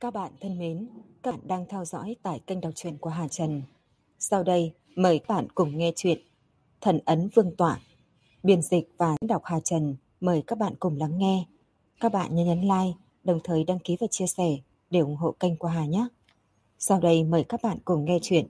Các bạn thân mến, các bạn đang theo dõi tại kênh đọc truyện của Hà Trần. Sau đây, mời các bạn cùng nghe chuyện Thần ấn Vương tọa. Biên dịch và đọc Hà Trần mời các bạn cùng lắng nghe. Các bạn nhớ nhấn like, đồng thời đăng ký và chia sẻ để ủng hộ kênh của Hà nhé. Sau đây mời các bạn cùng nghe chuyện.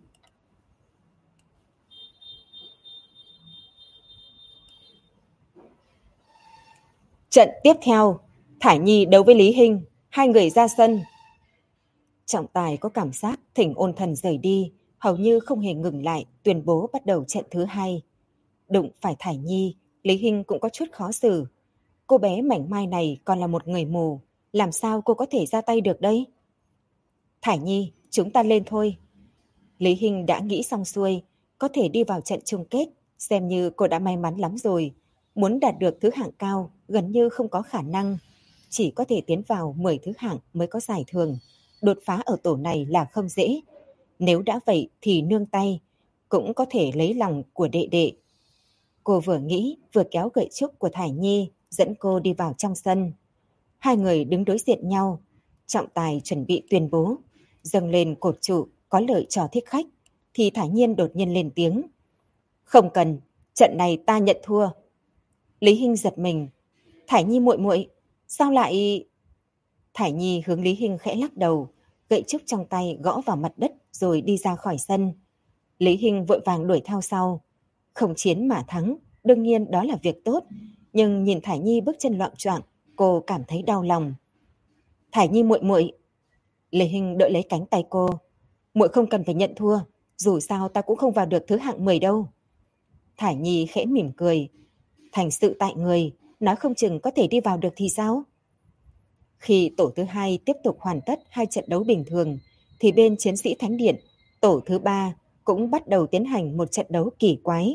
Trận tiếp theo, Thải Nhi đấu với Lý Hinh, hai người ra sân. Trọng tài có cảm giác Thỉnh Ôn Thần rời đi, hầu như không hề ngừng lại, tuyên bố bắt đầu trận thứ hai. Đụng phải Thải Nhi, Lý Hinh cũng có chút khó xử. Cô bé mảnh mai này còn là một người mù, làm sao cô có thể ra tay được đây? Thải Nhi, chúng ta lên thôi. Lý Hinh đã nghĩ xong xuôi, có thể đi vào trận chung kết, xem như cô đã may mắn lắm rồi. Muốn đạt được thứ hạng cao gần như không có khả năng, chỉ có thể tiến vào 10 thứ hạng mới có giải thưởng. Đột phá ở tổ này là không dễ. Nếu đã vậy thì nương tay, cũng có thể lấy lòng của đệ đệ. Cô vừa nghĩ vừa kéo gậy trúc của Thải Nhi dẫn cô đi vào trong sân. Hai người đứng đối diện nhau. Trọng tài chuẩn bị tuyên bố dâng lên cột trụ có lợi cho thích khách thì Thải Nhiên đột nhiên lên tiếng. Không cần, trận này ta nhận thua. Lý Hinh giật mình. Thải Nhi muội muội, sao lại... Thải Nhi hướng Lý Hinh khẽ lắc đầu, gậy trúc trong tay gõ vào mặt đất rồi đi ra khỏi sân. Lý Hinh vội vàng đuổi theo sau. Không chiến mà thắng, đương nhiên đó là việc tốt, nhưng nhìn Thải Nhi bước chân loạng choạng, cô cảm thấy đau lòng. Thải Nhi muội muội. Lý Hinh đỡ lấy cánh tay cô. Muội không cần phải nhận thua, dù sao ta cũng không vào được thứ hạng 10 đâu. Thải Nhi khẽ mỉm cười. Thành sự tại người, nói không chừng có thể đi vào được thì sao? Khi tổ thứ hai tiếp tục hoàn tất hai trận đấu bình thường, thì bên chiến sĩ Thánh Điện, tổ thứ ba cũng bắt đầu tiến hành một trận đấu kỳ quái.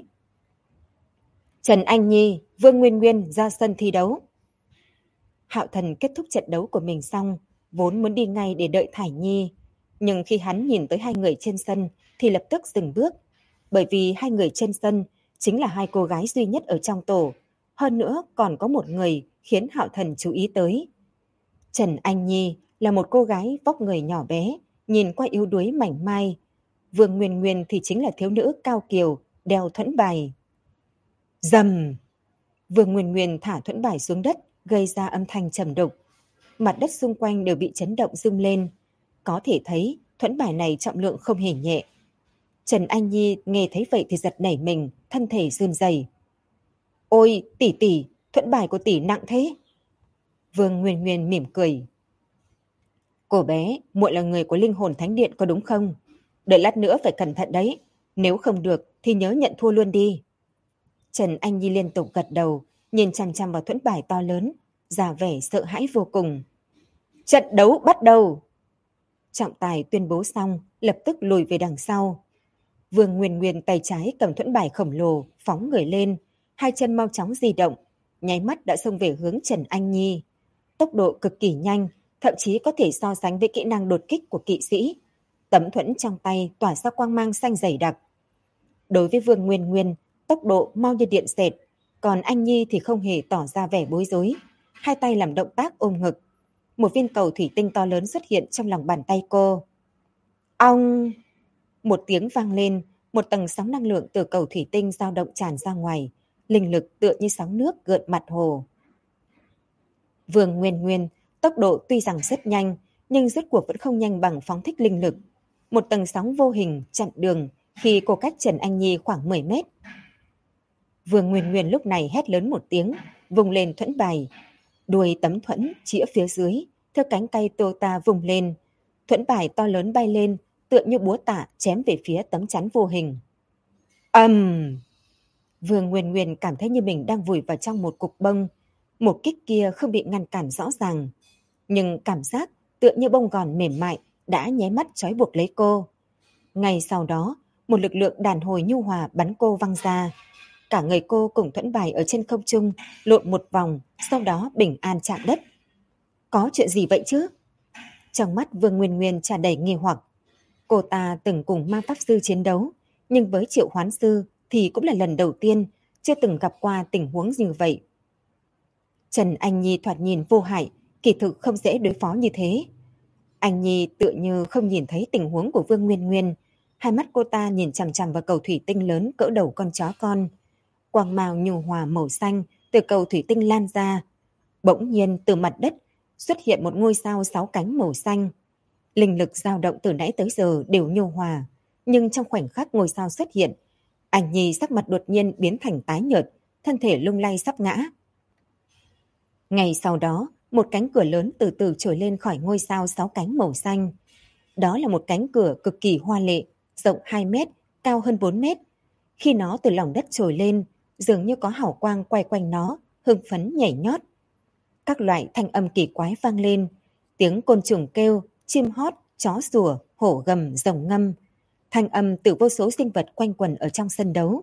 Trần Anh Nhi, Vương Nguyên Nguyên ra sân thi đấu. Hạo Thần kết thúc trận đấu của mình xong, vốn muốn đi ngay để đợi Thải Nhi. Nhưng khi hắn nhìn tới hai người trên sân thì lập tức dừng bước. Bởi vì hai người trên sân chính là hai cô gái duy nhất ở trong tổ. Hơn nữa còn có một người khiến Hạo Thần chú ý tới. Trần Anh Nhi là một cô gái vóc người nhỏ bé, nhìn qua yếu đuối mảnh mai. Vương Nguyên Nguyên thì chính là thiếu nữ cao kiều, đeo thuẫn bài. Rầm! Vương Nguyên Nguyên thả thuẫn bài xuống đất, gây ra âm thanh trầm đục. Mặt đất xung quanh đều bị chấn động rung lên. Có thể thấy thuẫn bài này trọng lượng không hề nhẹ. Trần Anh Nhi nghe thấy vậy thì giật nảy mình, thân thể run rẩy. Ôi, tỷ tỷ, thuẫn bài của tỷ nặng thế. Vương Nguyên Nguyên mỉm cười. Cô bé, muội là người của linh hồn thánh điện có đúng không? Đợi lát nữa phải cẩn thận đấy. Nếu không được thì nhớ nhận thua luôn đi. Trần Anh Nhi liên tục gật đầu, nhìn chằm chằm vào thuẫn bài to lớn, giả vẻ sợ hãi vô cùng. Trận đấu bắt đầu! Trọng tài tuyên bố xong, lập tức lùi về đằng sau. Vương Nguyên Nguyên tay trái cầm thuẫn bài khổng lồ, phóng người lên, hai chân mau chóng di động, nháy mắt đã xông về hướng Trần Anh Nhi. Tốc độ cực kỳ nhanh, thậm chí có thể so sánh với kỹ năng đột kích của kỵ sĩ. Tấm thuẫn trong tay tỏa ra quang mang xanh dày đặc. Đối với Vương Nguyên Nguyên, tốc độ mau như điện xẹt, còn Anh Nhi thì không hề tỏ ra vẻ bối rối, hai tay làm động tác ôm ngực. Một viên cầu thủy tinh to lớn xuất hiện trong lòng bàn tay cô. Ong! Một tiếng vang lên, một tầng sóng năng lượng từ cầu thủy tinh dao động tràn ra ngoài, linh lực tựa như sóng nước gợn mặt hồ. Vương Nguyên Nguyên, tốc độ tuy rằng rất nhanh, nhưng rốt cuộc vẫn không nhanh bằng phóng thích linh lực. Một tầng sóng vô hình chặn đường khi cô cách Trần Anh Nhi khoảng 10 mét. Vương Nguyên Nguyên lúc này hét lớn một tiếng, vùng lên thuẫn bài. Đuôi tấm thuẫn chĩa phía dưới, theo cánh tay tô ta vùng lên. Thuẫn bài to lớn bay lên, tựa như búa tạ chém về phía tấm chắn vô hình. Vương Nguyên Nguyên cảm thấy như mình đang vùi vào trong một cục bông. Một kích kia không bị ngăn cản rõ ràng, nhưng cảm giác tựa như bông gòn mềm mại đã nháy mắt trói buộc lấy cô. Ngay sau đó, một lực lượng đàn hồi nhu hòa bắn cô văng ra. Cả người cô cùng thuẫn bài ở trên không trung lộn một vòng, sau đó bình an chạm đất. Có chuyện gì vậy chứ? Trong mắt Vương Nguyên Nguyên tràn đầy nghi hoặc. Cô ta từng cùng ma pháp sư chiến đấu, nhưng với Triệu Hoán sư thì cũng là lần đầu tiên, chưa từng gặp qua tình huống như vậy. Trần Anh Nhi thoạt nhìn vô hại, kỳ thực không dễ đối phó như thế. Anh Nhi tựa như không nhìn thấy tình huống của Vương Nguyên Nguyên. Hai mắt cô ta nhìn chằm chằm vào cầu thủy tinh lớn cỡ đầu con chó con. Quang màu nhu hòa màu xanh từ cầu thủy tinh lan ra. Bỗng nhiên từ mặt đất xuất hiện một ngôi sao 6 cánh màu xanh. Linh lực dao động từ nãy tới giờ đều nhu hòa. Nhưng trong khoảnh khắc ngôi sao xuất hiện, Anh Nhi sắc mặt đột nhiên biến thành tái nhợt, thân thể lung lay sắp ngã. Ngay sau đó, một cánh cửa lớn từ từ trồi lên khỏi ngôi sao 6 cánh màu xanh. Đó là một cánh cửa cực kỳ hoa lệ, rộng 2 mét, cao hơn 4 mét. Khi nó từ lòng đất trồi lên, dường như có hào quang quay quanh nó, hưng phấn nhảy nhót. Các loại thanh âm kỳ quái vang lên, tiếng côn trùng kêu, chim hót, chó sủa, hổ gầm, rồng ngâm. Thanh âm từ vô số sinh vật quanh quẩn ở trong sân đấu.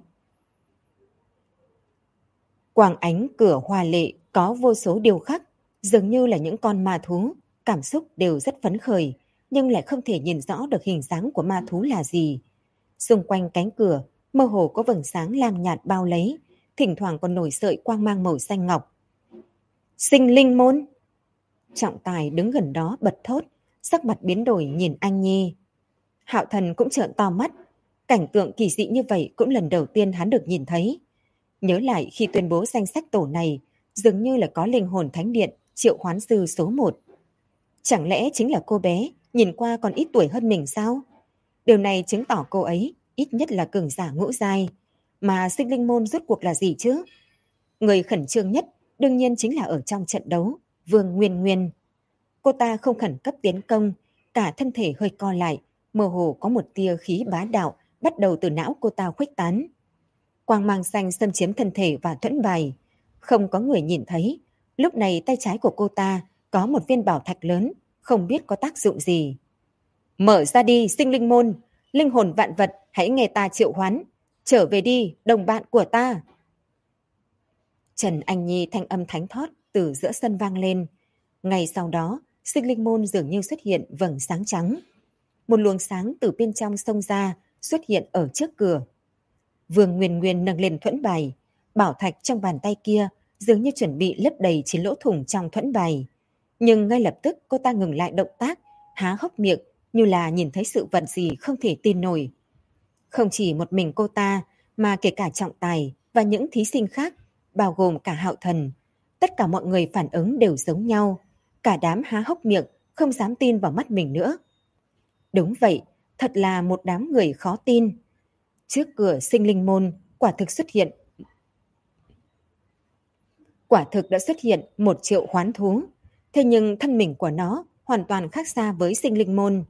Quang ánh cửa hoa lệ có vô số điêu khắc, dường như là những con ma thú, cảm xúc đều rất phấn khởi, nhưng lại không thể nhìn rõ được hình dáng của ma thú là gì. Xung quanh cánh cửa, mơ hồ có vầng sáng lam nhạt bao lấy, thỉnh thoảng còn nổi sợi quang mang màu xanh ngọc. Sinh linh môn! Trọng Tài đứng gần đó bật thốt, sắc mặt biến đổi nhìn Anh Nhi. Hạo Thần cũng trợn to mắt, cảnh tượng kỳ dị như vậy cũng lần đầu tiên hắn được nhìn thấy. Nhớ lại khi tuyên bố danh sách tổ này, dường như là có linh hồn thánh điện Triệu Hoán Sư số 1. Chẳng lẽ chính là cô bé, nhìn qua còn ít tuổi hơn mình sao? Điều này chứng tỏ cô ấy ít nhất là cường giả ngũ giai. Mà sinh linh môn rốt cuộc là gì chứ? Người khẩn trương nhất đương nhiên chính là ở trong trận đấu, Vương Nguyên Nguyên. Cô ta không khẩn cấp tiến công, cả thân thể hơi co lại, mơ hồ có một tia khí bá đạo bắt đầu từ não cô ta khuếch tán. Quang mang xanh xâm chiếm thân thể và thuẫn bài. Không có người nhìn thấy. Lúc này tay trái của cô ta có một viên bảo thạch lớn, không biết có tác dụng gì. Mở ra đi, sinh linh môn. Linh hồn vạn vật, hãy nghe ta triệu hoán. Trở về đi, đồng bạn của ta. Trần Anh Nhi thanh âm thánh thót từ giữa sân vang lên. Ngay sau đó, sinh linh môn dường như xuất hiện vầng sáng trắng. Một luồng sáng từ bên trong xông ra, xuất hiện ở trước cửa. Vương Nguyên Nguyên nâng lên thuẫn bài, bảo thạch trong bàn tay kia dường như chuẩn bị lấp đầy 9 lỗ thủng trong thuẫn bài. Nhưng ngay lập tức cô ta ngừng lại động tác, há hốc miệng như là nhìn thấy sự vật gì không thể tin nổi. Không chỉ một mình cô ta, mà kể cả Trọng Tài và những thí sinh khác, bao gồm cả Hạo Thần. Tất cả mọi người phản ứng đều giống nhau, cả đám há hốc miệng, không dám tin vào mắt mình nữa. Đúng vậy, thật là một đám người khó tin. Trước cửa sinh linh môn, quả thực đã xuất hiện một triệu hoán thú. Thế nhưng thân mình của nó hoàn toàn khác xa với sinh linh môn.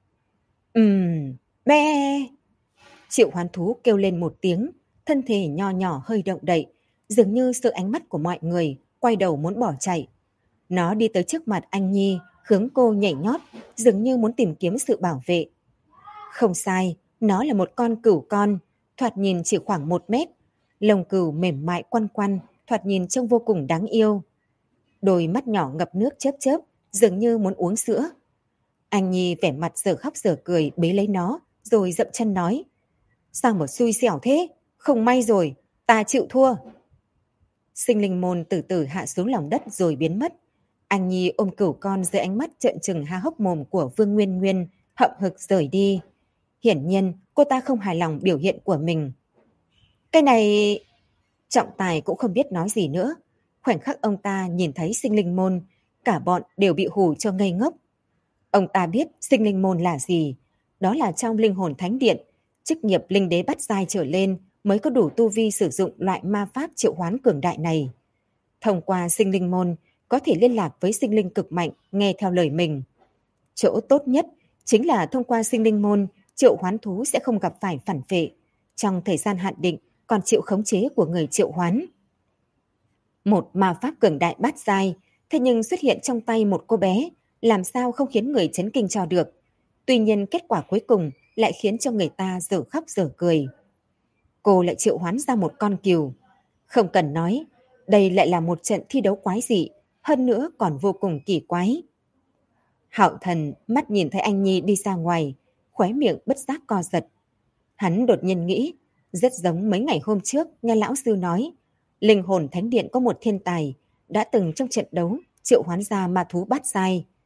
Be! Triệu hoán thú kêu lên một tiếng, thân thể nho nhỏ hơi động đậy, dường như sự ánh mắt của mọi người, quay đầu muốn bỏ chạy. Nó đi tới trước mặt Anh Nhi, hướng cô nhảy nhót, dường như muốn tìm kiếm sự bảo vệ. Không sai, nó là một con cừu con, thoạt nhìn chỉ khoảng 1 mét. Lông cừu mềm mại quăn quăn, thoạt nhìn trông vô cùng đáng yêu. Đôi mắt nhỏ ngập nước chớp chớp, dường như muốn uống sữa. Anh Nhi vẻ mặt dở khóc dở cười bế lấy nó, rồi dậm chân nói. Sao mà xui xẻo thế? Không may rồi, ta chịu thua. Sinh linh môn từ từ hạ xuống lòng đất rồi biến mất. Anh Nhi ôm cừu con dưới ánh mắt trợn trừng há hốc mồm của Vương Nguyên Nguyên, hậm hực rời đi. Hiển nhiên, cô ta không hài lòng biểu hiện của mình. Cái này... Trọng Tài cũng không biết nói gì nữa. Khoảnh khắc ông ta nhìn thấy sinh linh môn, cả bọn đều bị hù cho ngây ngốc. Ông ta biết sinh linh môn là gì. Đó là trong linh hồn thánh điện, chức nghiệp linh đế bát giai trở lên mới có đủ tu vi sử dụng loại ma pháp triệu hoán cường đại này. Thông qua sinh linh môn, có thể liên lạc với sinh linh cực mạnh nghe theo lời mình. Chỗ tốt nhất chính là thông qua sinh linh môn, triệu hoán thú sẽ không gặp phải phản vệ. Trong thời gian hạn định còn chịu khống chế của người triệu hoán. Một ma pháp cường đại bát giai, thế nhưng xuất hiện trong tay một cô bé, làm sao không khiến người chấn kinh cho được. Tuy nhiên kết quả cuối cùng lại khiến cho người ta dở khóc dở cười. Cô lại triệu hoán ra một con cừu. Không cần nói, đây lại là một trận thi đấu quái dị, hơn nữa còn vô cùng kỳ quái. Hạo Thần mắt nhìn thấy anh Nhi đi ra ngoài, khóe miệng bất giác co giật. Hắn đột nhiên nghĩ, rất giống mấy ngày hôm trước nghe lão sư nói, linh hồn thánh điện có một thiên tài đã từng trong trận đấu triệu hoán ra ma thú bát giai.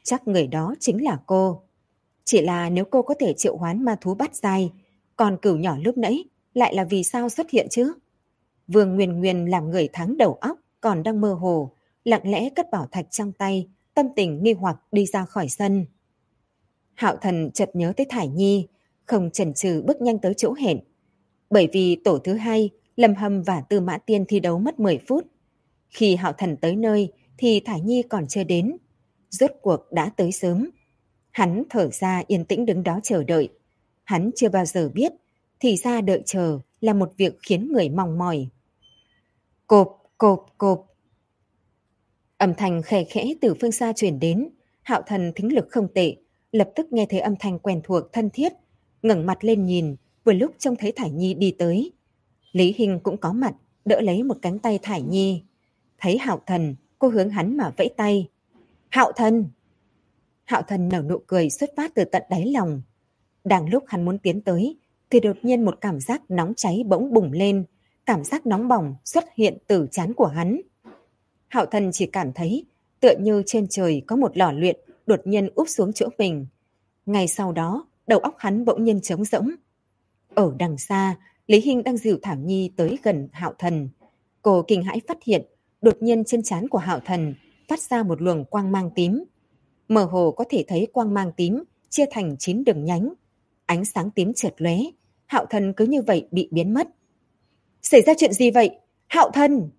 chắc người đó chính là cô. Chỉ là nếu cô có thể triệu hoán ma thú bát giai, còn cừu nhỏ lúc nãy lại là vì sao xuất hiện chứ? Vương Nguyên Nguyên làm người thắng đầu óc, còn đang mơ hồ, lặng lẽ cất bảo thạch trong tay, tâm tình nghi hoặc đi ra khỏi sân. Hạo Thần chợt nhớ tới Thải Nhi, không chần chừ bước nhanh tới chỗ hẹn. Bởi vì tổ thứ hai, Lâm Hâm và Tư Mã Tiên thi đấu mất 10 phút. Khi Hạo Thần tới nơi thì Thải Nhi còn chưa đến. Rốt cuộc đã tới sớm. Hắn thở ra yên tĩnh đứng đó chờ đợi. Hắn chưa bao giờ biết, thì ra đợi chờ là một việc khiến người mong mỏi. Cộp, cộp, cộp. Âm thanh khẽ khẽ từ phương xa truyền đến. Hạo Thần thính lực không tệ, lập tức nghe thấy âm thanh quen thuộc thân thiết, ngẩng mặt lên nhìn, vừa lúc trông thấy Thải Nhi đi tới. Lý Hinh cũng có mặt, đỡ lấy một cánh tay Thải Nhi. Thấy Hạo Thần, cô hướng hắn mà vẫy tay. Hạo Thần! Hạo Thần nở nụ cười xuất phát từ tận đáy lòng. Đang lúc hắn muốn tiến tới, thì đột nhiên một cảm giác nóng cháy bỗng bùng lên, cảm giác nóng bỏng xuất hiện từ trán của hắn. Hạo Thần chỉ cảm thấy tựa như trên trời có một lò luyện đột nhiên úp xuống chỗ mình. Ngay sau đó, đầu óc hắn bỗng nhiên trống rỗng. Ở đằng xa, Lý Hinh đang dìu Thảo Nhi tới gần Hạo Thần. Cô kinh hãi phát hiện, đột nhiên trên trán của Hạo Thần phát ra một luồng quang mang tím. Mơ hồ có thể thấy quang mang tím chia thành 9 đường nhánh. Ánh sáng tím chợt lóe, Hạo Thần cứ như vậy bị biến mất. Xảy ra chuyện gì vậy? Hạo Thần!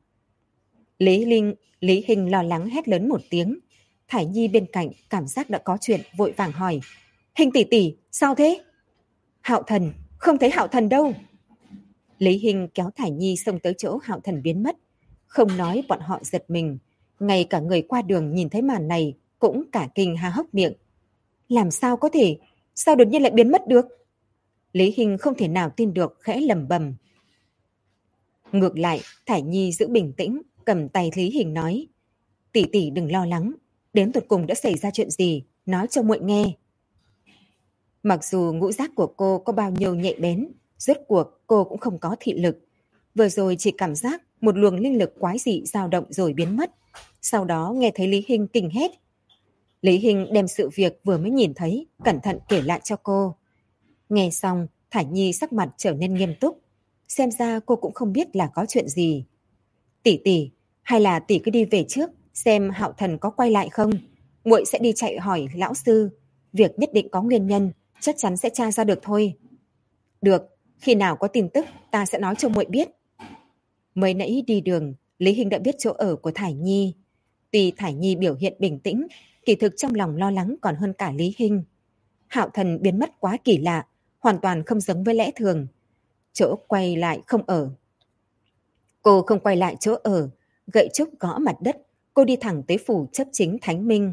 Lý Hinh lo lắng hét lớn một tiếng. Thải Nhi bên cạnh cảm giác đã có chuyện vội vàng hỏi. Hinh tỷ tỷ, sao thế? Hạo Thần, không thấy Hạo Thần đâu. Lý Hinh kéo Thải Nhi xông tới chỗ Hạo Thần biến mất. Không nói bọn họ giật mình. Ngay cả người qua đường nhìn thấy màn này cũng cả kinh há hốc miệng. Làm sao có thể? Sao đột nhiên lại biến mất được? Lý Hinh không thể nào tin được, khẽ lẩm bẩm. Ngược lại, Thải Nhi giữ bình tĩnh, cầm tay Lý Hinh nói. Tỷ tỷ đừng lo lắng, đến tột cùng đã xảy ra chuyện gì, nói cho muội nghe. Mặc dù ngũ giác của cô có bao nhiêu nhạy bén, rốt cuộc cô cũng không có thị lực. Vừa rồi chỉ cảm giác một luồng linh lực quái dị dao động rồi biến mất. Sau đó nghe thấy Lý Hinh kinh hét. Lý Hinh đem sự việc vừa mới nhìn thấy, cẩn thận kể lại cho cô. Nghe xong, Thải Nhi sắc mặt trở nên nghiêm túc. Xem ra cô cũng không biết là có chuyện gì. Tỷ tỷ, hay là tỷ cứ đi về trước, xem Hạo Thần có quay lại không. Muội sẽ đi chạy hỏi lão sư. Việc nhất định có nguyên nhân, chắc chắn sẽ tra ra được thôi. Được, khi nào có tin tức, ta sẽ nói cho muội biết. Mới nãy đi đường, Lý Hinh đã biết chỗ ở của Thải Nhi. Tuy Thải Nhi biểu hiện bình tĩnh, kỳ thực trong lòng lo lắng còn hơn cả Lý Hinh. Hạo Thần biến mất quá kỳ lạ, hoàn toàn không giống với lẽ thường. Chỗ quay lại không ở. Cô không quay lại chỗ ở, gậy trúc gõ mặt đất, cô đi thẳng tới phủ chấp chính Thánh Minh.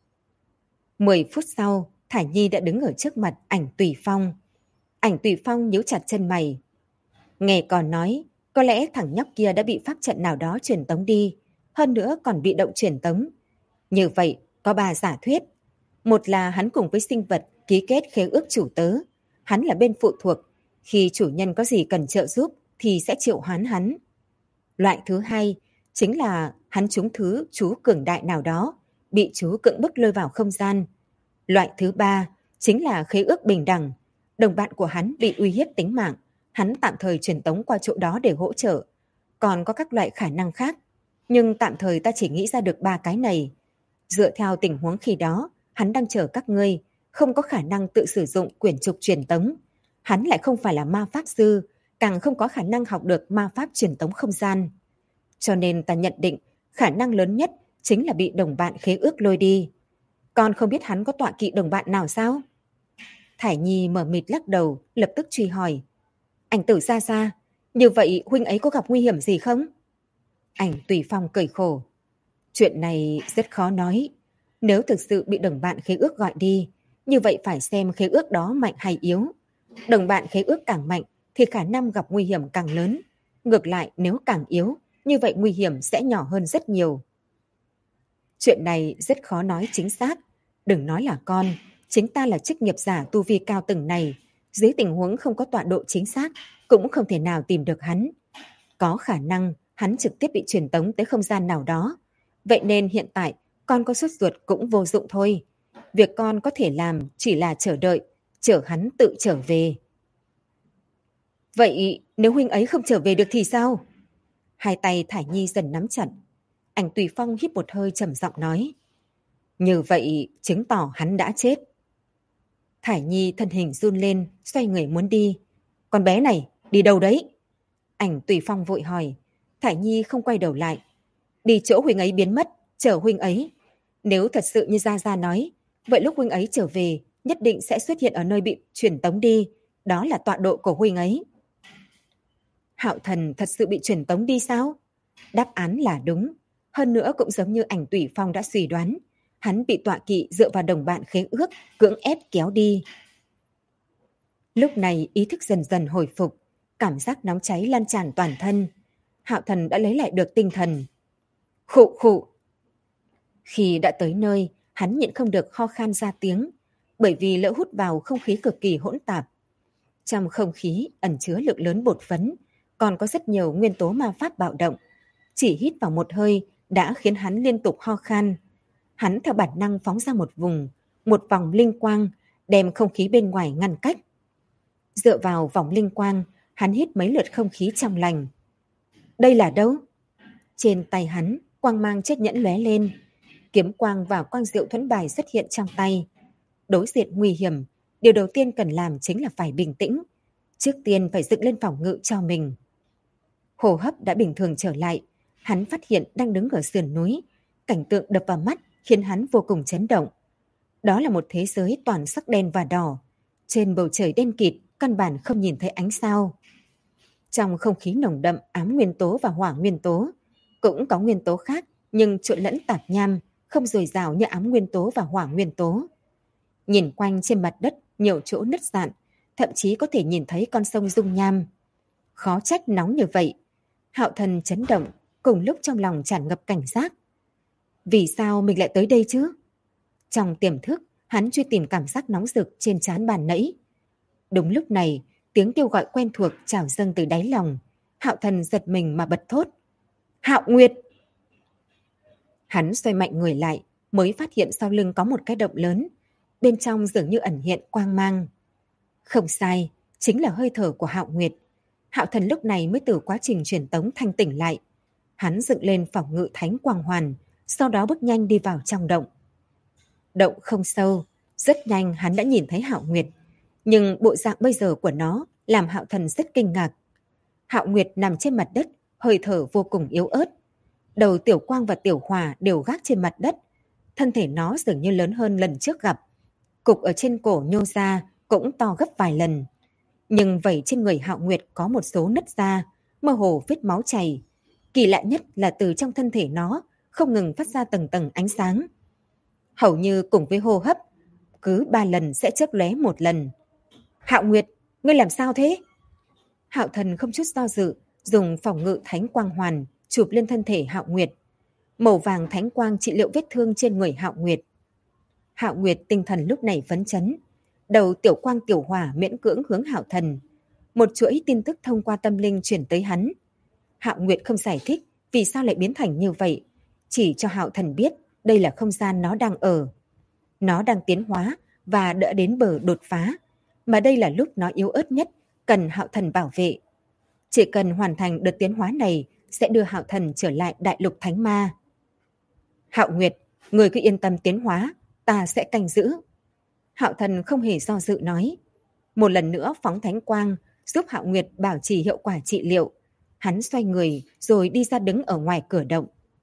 10 phút sau, Thải Nhi đã đứng ở trước mặt Ảnh Tùy Phong. Ảnh Tùy Phong nhíu chặt chân mày. Nghe còn nói, có lẽ thằng nhóc kia đã bị pháp trận nào đó truyền tống đi, hơn nữa còn bị động truyền tống. Như vậy, có 3 giả thuyết. Một là hắn cùng với sinh vật ký kết khế ước chủ tớ. Hắn là bên phụ thuộc, khi chủ nhân có gì cần trợ giúp thì sẽ triệu hoán hắn. Loại thứ hai chính là hắn trúng thứ chú cường đại nào đó, bị chú cưỡng bức lôi vào không gian. Loại thứ ba chính là khế ước bình đẳng. Đồng bạn của hắn bị uy hiếp tính mạng, hắn tạm thời truyền tống qua chỗ đó để hỗ trợ. Còn có các loại khả năng khác, nhưng tạm thời ta chỉ nghĩ ra được 3 cái này. Dựa theo tình huống khi đó, hắn đang chờ các ngươi, không có khả năng tự sử dụng quyển trục truyền tống. Hắn lại không phải là ma pháp sư, càng không có khả năng học được ma pháp truyền tống không gian. Cho nên ta nhận định khả năng lớn nhất chính là bị đồng bạn khế ước lôi đi. Con không biết hắn có tọa kỵ đồng bạn nào sao? Thải Nhi mở mịt lắc đầu, lập tức truy hỏi. Ảnh Tử ra ra, như vậy huynh ấy có gặp nguy hiểm gì không? Ảnh Tùy Phong cười khổ. Chuyện này rất khó nói. Nếu thực sự bị đồng bạn khế ước gọi đi, như vậy phải xem khế ước đó mạnh hay yếu. Đồng bạn khế ước càng mạnh thì khả năng gặp nguy hiểm càng lớn. Ngược lại nếu càng yếu, như vậy nguy hiểm sẽ nhỏ hơn rất nhiều. Chuyện này rất khó nói chính xác. Đừng nói là con, chính ta là chức nghiệp giả tu vi cao từng này. Dưới tình huống không có tọa độ chính xác, cũng không thể nào tìm được hắn. Có khả năng hắn trực tiếp bị truyền tống tới không gian nào đó. Vậy nên hiện tại con có sốt ruột cũng vô dụng thôi. Việc con có thể làm chỉ là chờ đợi, chờ hắn tự trở về. Vậy nếu huynh ấy không trở về được thì sao? Hai tay Thải Nhi dần nắm chặt. Ảnh Tùy Phong hít một hơi trầm giọng nói. Như vậy chứng tỏ hắn đã chết. Thải Nhi thân hình run lên, xoay người muốn đi. Con bé này, đi đâu đấy? Ảnh Tùy Phong vội hỏi. Thải Nhi không quay đầu lại. Đi chỗ huynh ấy biến mất, chờ huynh ấy. Nếu thật sự như Gia Gia nói, vậy lúc huynh ấy trở về, nhất định sẽ xuất hiện ở nơi bị truyền tống đi. Đó là tọa độ của huynh ấy. Hạo Thần thật sự bị truyền tống đi sao? Đáp án là đúng. Hơn nữa cũng giống như Ảnh Tùy Phong đã suy đoán. Hắn bị tọa kỵ dựa vào đồng bạn khế ước, cưỡng ép kéo đi. Lúc này ý thức dần dần hồi phục, cảm giác nóng cháy lan tràn toàn thân. Hạo Thần đã lấy lại được tinh thần. Khụ khụ. Khi đã tới nơi, hắn nhịn không được ho khan ra tiếng, bởi vì lỡ hút vào không khí cực kỳ hỗn tạp. Trong không khí ẩn chứa lượng lớn bột phấn, còn có rất nhiều nguyên tố ma pháp bạo động. Chỉ hít vào một hơi đã khiến hắn liên tục ho khan. Hắn theo bản năng phóng ra một vòng linh quang, đem không khí bên ngoài ngăn cách. Dựa vào vòng linh quang, hắn hít mấy lượt không khí trong lành. Đây là đâu? Trên tay hắn, quang mang chiếc nhẫn lóe lên. Kiếm quang và quang diệu thuẫn bài xuất hiện trong tay. Đối diện nguy hiểm, điều đầu tiên cần làm chính là phải bình tĩnh. Trước tiên phải dựng lên phòng ngự cho mình. Hô hấp đã bình thường trở lại. Hắn phát hiện đang đứng ở sườn núi. Cảnh tượng đập vào mắt khiến hắn vô cùng chấn động. Đó là một thế giới toàn sắc đen và đỏ. Trên bầu trời đen kịt, căn bản không nhìn thấy ánh sao. Trong không khí nồng đậm ám nguyên tố và hỏa nguyên tố, cũng có nguyên tố khác nhưng trộn lẫn tạp nham, không dồi dào như ám nguyên tố và hỏa nguyên tố. Nhìn quanh trên mặt đất nhiều chỗ nứt dạn, thậm chí có thể nhìn thấy con sông dung nham. Khó trách nóng như vậy. Hạo Thần chấn động, cùng lúc trong lòng tràn ngập cảnh giác. Vì sao mình lại tới đây chứ? Trong tiềm thức, hắn truy tìm cảm giác nóng rực trên trán bàn nãy. Đúng lúc này, tiếng kêu gọi quen thuộc trào dâng từ đáy lòng. Hạo Thần giật mình mà bật thốt. Hạo Nguyệt! Hắn xoay mạnh người lại, mới phát hiện sau lưng có một cái động lớn. Bên trong dường như ẩn hiện quang mang. Không sai, chính là hơi thở của Hạo Nguyệt. Hạo Thần lúc này mới từ quá trình truyền tống thanh tỉnh lại. Hắn dựng lên phòng ngự thánh quang hoàn, sau đó bước nhanh đi vào trong động. Động không sâu, rất nhanh hắn đã nhìn thấy Hạo Nguyệt. Nhưng bộ dạng bây giờ của nó làm Hạo Thần rất kinh ngạc. Hạo Nguyệt nằm trên mặt đất, hơi thở vô cùng yếu ớt. Đầu Tiểu Quang và Tiểu Hòa đều gác trên mặt đất. Thân thể nó dường như lớn hơn lần trước gặp. Cục ở trên cổ nhô ra cũng to gấp vài lần. Nhưng vảy trên người Hạo Nguyệt có một số nứt ra, mơ hồ vết máu chảy. Kỳ lạ nhất là từ trong thân thể nó không ngừng phát ra tầng tầng ánh sáng. Hầu như cùng với hô hấp, cứ 3 lần sẽ chớp lóe một lần. Hạo Nguyệt, ngươi làm sao thế? Hạo Thần không chút do dự, dùng phòng ngự thánh quang hoàn chụp lên thân thể Hạo Nguyệt. Màu vàng thánh quang trị liệu vết thương trên người Hạo Nguyệt. Hạo Nguyệt tinh thần lúc này phấn chấn. Đầu Tiểu Quang Tiểu Hỏa miễn cưỡng hướng Hạo Thần. Một chuỗi tin tức thông qua tâm linh chuyển tới hắn. Hạo Nguyệt không giải thích vì sao lại biến thành như vậy. Chỉ cho Hạo Thần biết đây là không gian nó đang ở. Nó đang tiến hóa và đã đến bờ đột phá. Mà đây là lúc nó yếu ớt nhất, cần Hạo Thần bảo vệ. Chỉ cần hoàn thành đợt tiến hóa này sẽ đưa Hạo Thần trở lại đại lục thánh ma. Hạo Nguyệt, người cứ yên tâm tiến hóa, ta sẽ canh giữ. Hạo Thần không hề do dự nói. Một lần nữa phóng thánh quang, giúp Hạo Nguyệt bảo trì hiệu quả trị liệu. Hắn xoay người rồi đi ra đứng ở ngoài cửa động.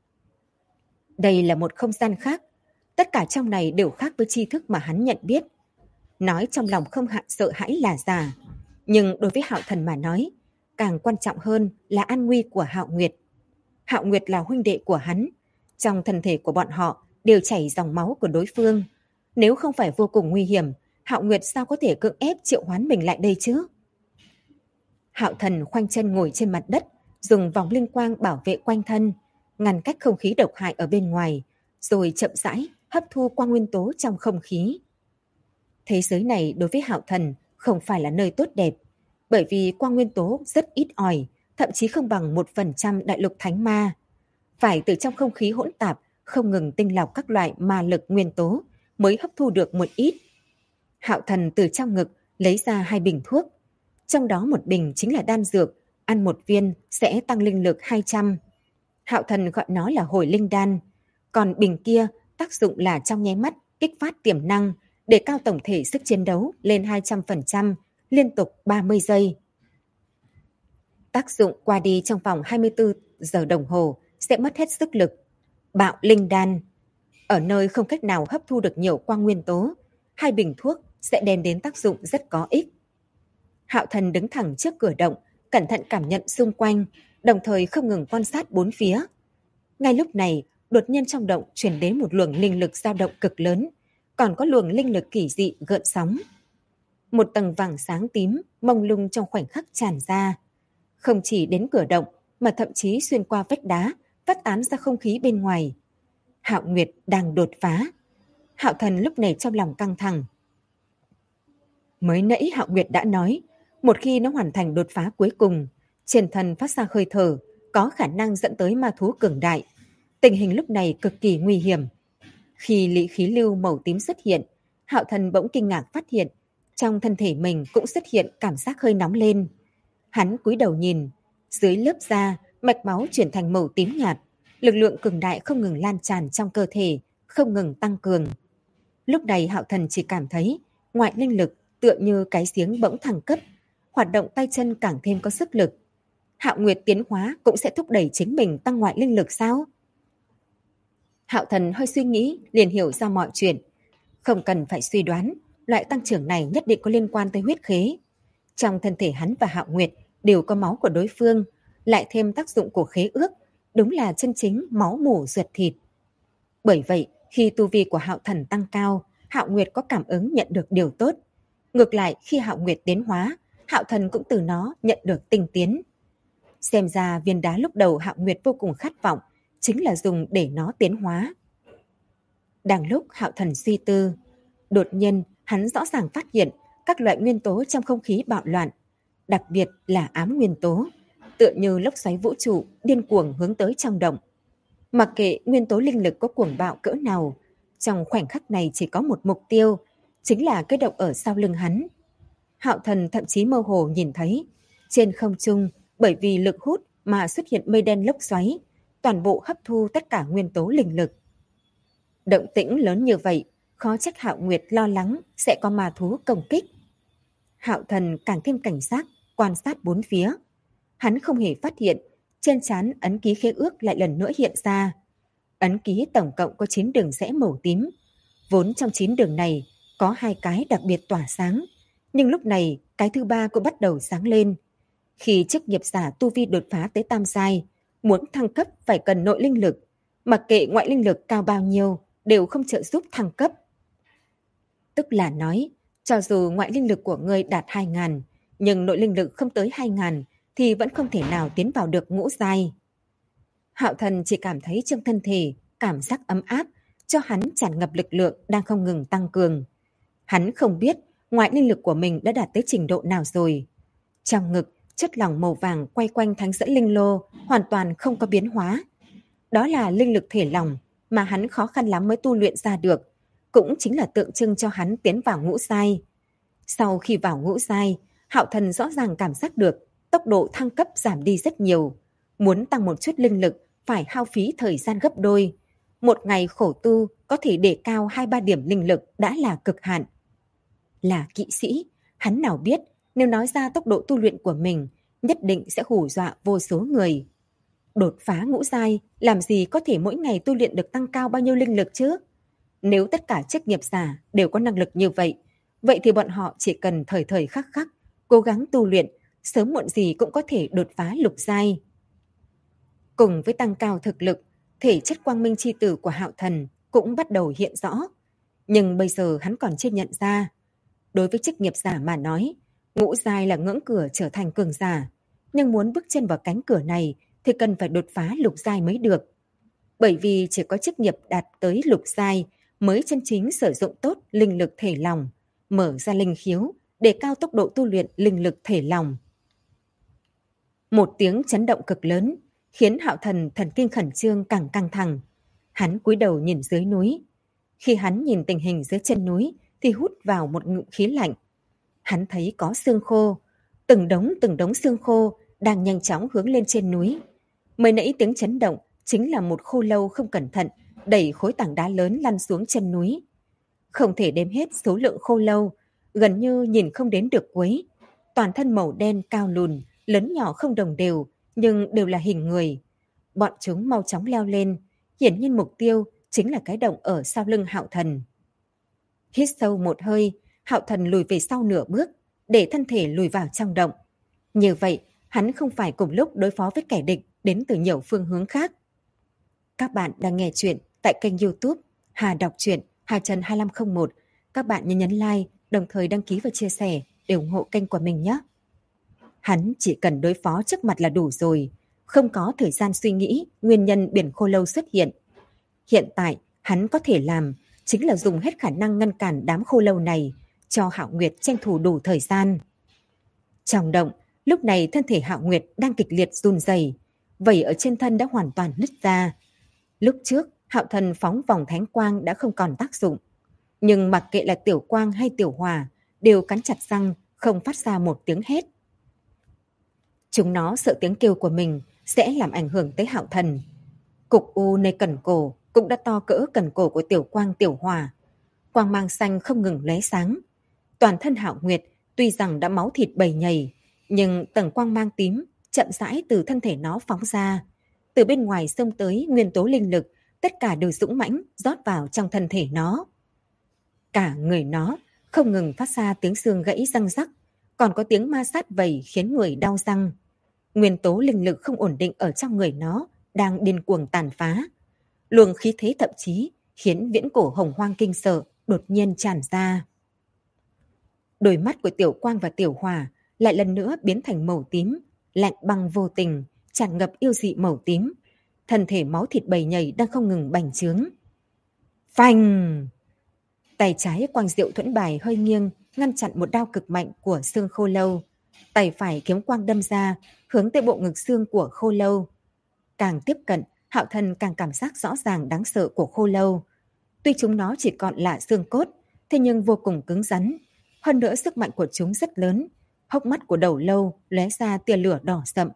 Đây là một không gian khác. Tất cả trong này đều khác với tri thức mà hắn nhận biết. Nói trong lòng không hạn sợ hãi là giả. Nhưng đối với Hạo Thần mà nói, càng quan trọng hơn là an nguy của Hạo Nguyệt. Hạo Nguyệt là huynh đệ của hắn. Trong thân thể của bọn họ đều chảy dòng máu của đối phương. Nếu không phải vô cùng nguy hiểm, Hạo Nguyệt sao có thể cưỡng ép triệu hoán mình lại đây chứ? Hạo Thần khoanh chân ngồi trên mặt đất, dùng vòng linh quang bảo vệ quanh thân, ngăn cách không khí độc hại ở bên ngoài, rồi chậm rãi hấp thu quang nguyên tố trong không khí. Thế giới này đối với Hạo Thần không phải là nơi tốt đẹp, bởi vì quang nguyên tố rất ít ỏi, thậm chí không bằng 1% đại lục thánh ma. Phải từ trong không khí hỗn tạp không ngừng tinh lọc các loại ma lực nguyên tố mới hấp thu được một ít. Hạo Thần từ trong ngực lấy ra 2 bình thuốc. Trong đó một bình chính là đan dược, ăn 1 viên sẽ tăng linh lực 200. Hạo Thần gọi nó là hồi linh đan. Còn bình kia tác dụng là trong nháy mắt kích phát tiềm năng để cao tổng thể sức chiến đấu lên 200%, liên tục 30 giây. Tác dụng qua đi trong vòng 24 giờ đồng hồ sẽ mất hết sức lực. Bạo linh đan. Ở nơi không cách nào hấp thu được nhiều quang nguyên tố, 2 bình thuốc sẽ đem đến tác dụng rất có ích. Hạo Thần đứng thẳng trước cửa động, cẩn thận cảm nhận xung quanh, đồng thời không ngừng quan sát bốn phía. Ngay lúc này, đột nhiên trong động truyền đến một luồng linh lực dao động cực lớn, còn có luồng linh lực kỳ dị gợn sóng. Một tầng vàng sáng tím, mông lung trong khoảnh khắc tràn ra. Không chỉ đến cửa động, mà thậm chí xuyên qua vách đá, phát tán ra không khí bên ngoài. Hạo Nguyệt đang đột phá. Hạo Thần lúc này trong lòng căng thẳng. Mới nãy Hạo Nguyệt đã nói, một khi nó hoàn thành đột phá cuối cùng, trên thân phát ra hơi thở, có khả năng dẫn tới ma thú cường đại. Tình hình lúc này cực kỳ nguy hiểm. Khi lý khí lưu màu tím xuất hiện, Hạo Thần bỗng kinh ngạc phát hiện, trong thân thể mình cũng xuất hiện cảm giác hơi nóng lên. Hắn cúi đầu nhìn, dưới lớp da, mạch máu chuyển thành màu tím nhạt, lực lượng cường đại không ngừng lan tràn trong cơ thể, không ngừng tăng cường. Lúc này Hạo Thần chỉ cảm thấy ngoại linh lực tựa như cái giếng bỗng thăng cấp, hoạt động tay chân càng thêm có sức lực. Hạo Nguyệt tiến hóa cũng sẽ thúc đẩy chính mình tăng ngoại linh lực sao? Hạo Thần hơi suy nghĩ liền hiểu ra mọi chuyện. Không cần phải suy đoán, loại tăng trưởng này nhất định có liên quan tới huyết khế. Trong thân thể hắn và Hạo Nguyệt đều có máu của đối phương, lại thêm tác dụng của khế ước, đúng là chân chính máu mủ ruột thịt. Bởi vậy, khi tu vi của Hạo Thần tăng cao, Hạo Nguyệt có cảm ứng nhận được điều tốt. Ngược lại, khi Hạo Nguyệt tiến hóa, Hạo Thần cũng từ nó nhận được tinh tiến. Xem ra viên đá lúc đầu Hạo Nguyệt vô cùng khát vọng, chính là dùng để nó tiến hóa. Đang lúc Hạo Thần suy tư, đột nhiên hắn rõ ràng phát hiện các loại nguyên tố trong không khí bạo loạn, đặc biệt là ám nguyên tố, tựa như lốc xoáy vũ trụ điên cuồng hướng tới trong động. Mặc kệ nguyên tố linh lực có cuồng bạo cỡ nào, trong khoảnh khắc này chỉ có một mục tiêu, chính là cái động ở sau lưng hắn. Hạo Thần thậm chí mơ hồ nhìn thấy, trên không trung bởi vì lực hút mà xuất hiện mây đen lốc xoáy, toàn bộ hấp thu tất cả nguyên tố linh lực. Động tĩnh lớn như vậy, khó trách Hạo Nguyệt lo lắng sẽ có ma thú công kích. Hạo Thần càng thêm cảnh giác, quan sát bốn phía. Hắn không hề phát hiện, trên trán ấn ký khế ước lại lần nữa hiện ra. Ấn ký tổng cộng có 9 đường rẽ màu tím. Vốn trong 9 đường này có 2 cái đặc biệt tỏa sáng, nhưng lúc này cái thứ 3 cũng bắt đầu sáng lên. Khi chức nghiệp giả tu vi đột phá tới tam giai, muốn thăng cấp phải cần nội linh lực, mặc kệ ngoại linh lực cao bao nhiêu đều không trợ giúp thăng cấp. Tức là nói, cho dù ngoại linh lực của ngươi đạt 2.000, nhưng nội linh lực không tới 2.000 thì vẫn không thể nào tiến vào được ngũ giai. Hạo Thần chỉ cảm thấy trong thân thể cảm giác ấm áp, cho hắn tràn ngập lực lượng đang không ngừng tăng cường. Hắn không biết ngoại linh lực của mình đã đạt tới trình độ nào rồi. Trong ngực, chất lỏng màu vàng quay quanh thánh dẫn linh lô hoàn toàn không có biến hóa. Đó là linh lực thể lỏng mà hắn khó khăn lắm mới tu luyện ra được, cũng chính là tượng trưng cho hắn tiến vào ngũ giai. Sau khi vào ngũ giai, Hạo Thần rõ ràng cảm giác được tốc độ thăng cấp giảm đi rất nhiều. Muốn tăng một chút linh lực phải hao phí thời gian gấp đôi. Một ngày khổ tu có thể để cao 2-3 điểm linh lực đã là cực hạn. Là kỵ sĩ, hắn nào biết nếu nói ra tốc độ tu luyện của mình nhất định sẽ hù dọa vô số người. Đột phá ngũ giai làm gì có thể mỗi ngày tu luyện được tăng cao bao nhiêu linh lực chứ? Nếu tất cả chức nghiệp giả đều có năng lực như vậy, vậy thì bọn họ chỉ cần thời thời khắc khắc cố gắng tu luyện, sớm muộn gì cũng có thể đột phá lục giai. Cùng với tăng cao thực lực, thể chất quang minh chi tử của Hạo Thần cũng bắt đầu hiện rõ. Nhưng bây giờ hắn còn chưa nhận ra. Đối với chức nghiệp giả mà nói, ngũ giai là ngưỡng cửa trở thành cường giả. Nhưng muốn bước chân vào cánh cửa này thì cần phải đột phá lục giai mới được. Bởi vì chỉ có chức nghiệp đạt tới lục giai mới chân chính sử dụng tốt linh lực thể lòng, mở ra linh khiếu để cao tốc độ tu luyện linh lực thể lòng. Một tiếng chấn động cực lớn khiến Hạo Thần thần kinh khẩn trương càng căng thẳng. Hắn cúi đầu nhìn dưới núi. Khi hắn nhìn tình hình dưới chân núi thì hút vào một ngụm khí lạnh. Hắn thấy có xương khô, từng đống xương khô đang nhanh chóng hướng lên trên núi. Mới nãy tiếng chấn động chính là một khô lâu không cẩn thận đẩy khối tảng đá lớn lăn xuống chân núi. Không thể đếm hết số lượng khô lâu, gần như nhìn không đến được cuối. Toàn thân màu đen cao lùn, lớn nhỏ không đồng đều, nhưng đều là hình người. Bọn chúng mau chóng leo lên, hiển nhiên mục tiêu chính là cái động ở sau lưng Hạo Thần. Hít sâu một hơi, Hạo Thần lùi về sau nửa bước, để thân thể lùi vào trong động. Như vậy, hắn không phải cùng lúc đối phó với kẻ địch đến từ nhiều phương hướng khác. Các bạn đang nghe chuyện tại kênh YouTube Hà Đọc Truyện Hà Trần 2501. Các bạn nhấn like, đồng thời đăng ký và chia sẻ để ủng hộ kênh của mình nhé. Hắn chỉ cần đối phó trước mặt là đủ rồi, không có thời gian suy nghĩ nguyên nhân biển khô lâu xuất hiện. Hiện tại, hắn có thể làm chính là dùng hết khả năng ngăn cản đám khô lâu này, cho Hạo Nguyệt tranh thủ đủ thời gian. Trong động, lúc này thân thể Hạo Nguyệt đang kịch liệt run rẩy, vảy ở trên thân đã hoàn toàn nứt ra. Lúc trước, Hạo Thần phóng vòng thánh quang đã không còn tác dụng. Nhưng mặc kệ là tiểu quang hay tiểu hỏa, đều cắn chặt răng, không phát ra một tiếng hét. Chúng nó sợ tiếng kêu của mình sẽ làm ảnh hưởng tới Hạo Thần. Cục u nơi cần cổ cũng đã to cỡ cần cổ của tiểu quang tiểu hỏa. Quang mang xanh không ngừng lóe sáng. Toàn thân Hạo Nguyệt tuy rằng đã máu thịt bầy nhầy, nhưng tầng quang mang tím chậm rãi từ thân thể nó phóng ra. Từ bên ngoài xông tới nguyên tố linh lực, tất cả đều dũng mãnh rót vào trong thân thể nó. Cả người nó không ngừng phát ra tiếng xương gãy răng rắc, còn có tiếng ma sát vầy khiến người đau răng. Nguyên tố linh lực không ổn định ở trong người nó đang điên cuồng tàn phá. Luồng khí thế thậm chí khiến viễn cổ hồng hoang kinh sợ đột nhiên tràn ra. Đôi mắt của tiểu quang và tiểu hỏa lại lần nữa biến thành màu tím, lạnh băng vô tình, tràn ngập yêu dị màu tím. Thân thể máu thịt bầy nhầy đang không ngừng bành trướng. Phanh! Tay trái Quang Diệu Thuẫn Bài hơi nghiêng, ngăn chặn một đao cực mạnh của xương khô lâu. Tay phải kiếm quang đâm ra, hướng tới bộ ngực xương của khô lâu. Càng tiếp cận, Hạo Thần càng cảm giác rõ ràng đáng sợ của khô lâu. Tuy chúng nó chỉ còn là xương cốt, thế nhưng vô cùng cứng rắn. Hơn nữa sức mạnh của chúng rất lớn. Hốc mắt của đầu lâu lóe ra tia lửa đỏ sậm.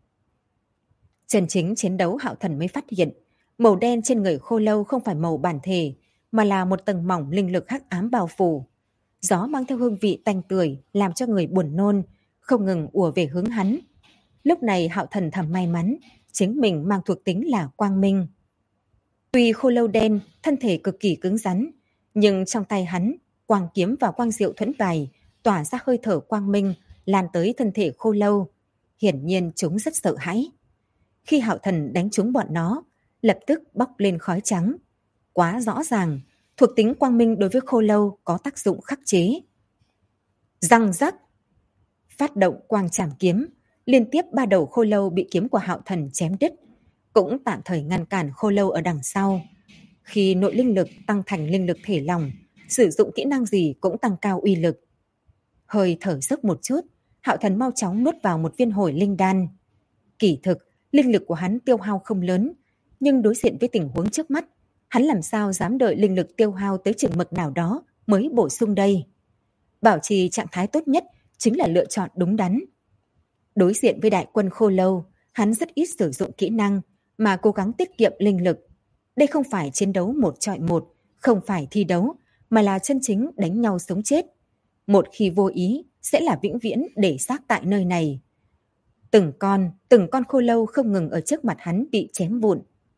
Chân chính chiến đấu Hạo Thần mới phát hiện, màu đen trên người khô lâu không phải màu bản thể, mà là một tầng mỏng linh lực hắc ám bao phủ. Gió mang theo hương vị tanh tưởi làm cho người buồn nôn, không ngừng ùa về hướng hắn. Lúc này Hạo Thần thầm may mắn, chính mình mang thuộc tính là quang minh. Tuy khô lâu đen, thân thể cực kỳ cứng rắn, nhưng trong tay hắn, quang kiếm và quang diệu thuẫn bài tỏa ra hơi thở quang minh, lan tới thân thể khô lâu. Hiển nhiên chúng rất sợ hãi. Khi Hạo Thần đánh trúng bọn nó, lập tức bốc lên khói trắng. Quá rõ ràng, thuộc tính quang minh đối với khô lâu có tác dụng khắc chế. Răng rắc! Phát động quang trảm kiếm, liên tiếp 3 đầu khô lâu bị kiếm của Hạo Thần chém đứt, cũng tạm thời ngăn cản khô lâu ở đằng sau. Khi nội linh lực tăng thành linh lực thể lòng, sử dụng kỹ năng gì cũng tăng cao uy lực. Hơi thở dốc một chút, Hạo Thần mau chóng nuốt vào một viên hồi linh đan. Kỳ thực, linh lực của hắn tiêu hao không lớn, nhưng đối diện với tình huống trước mắt, hắn làm sao dám đợi linh lực tiêu hao tới chừng mực nào đó mới bổ sung đây. Bảo trì trạng thái tốt nhất chính là lựa chọn đúng đắn. Đối diện với đại quân khô lâu, hắn rất ít sử dụng kỹ năng mà cố gắng tiết kiệm linh lực. Đây không phải chiến đấu 1 chọi 1, không phải thi đấu, mà là chân chính đánh nhau sống chết. Một khi vô ý, sẽ là vĩnh viễn để xác tại nơi này. Từng con khô lâu không ngừng ở trước mặt hắn bị chém vụn.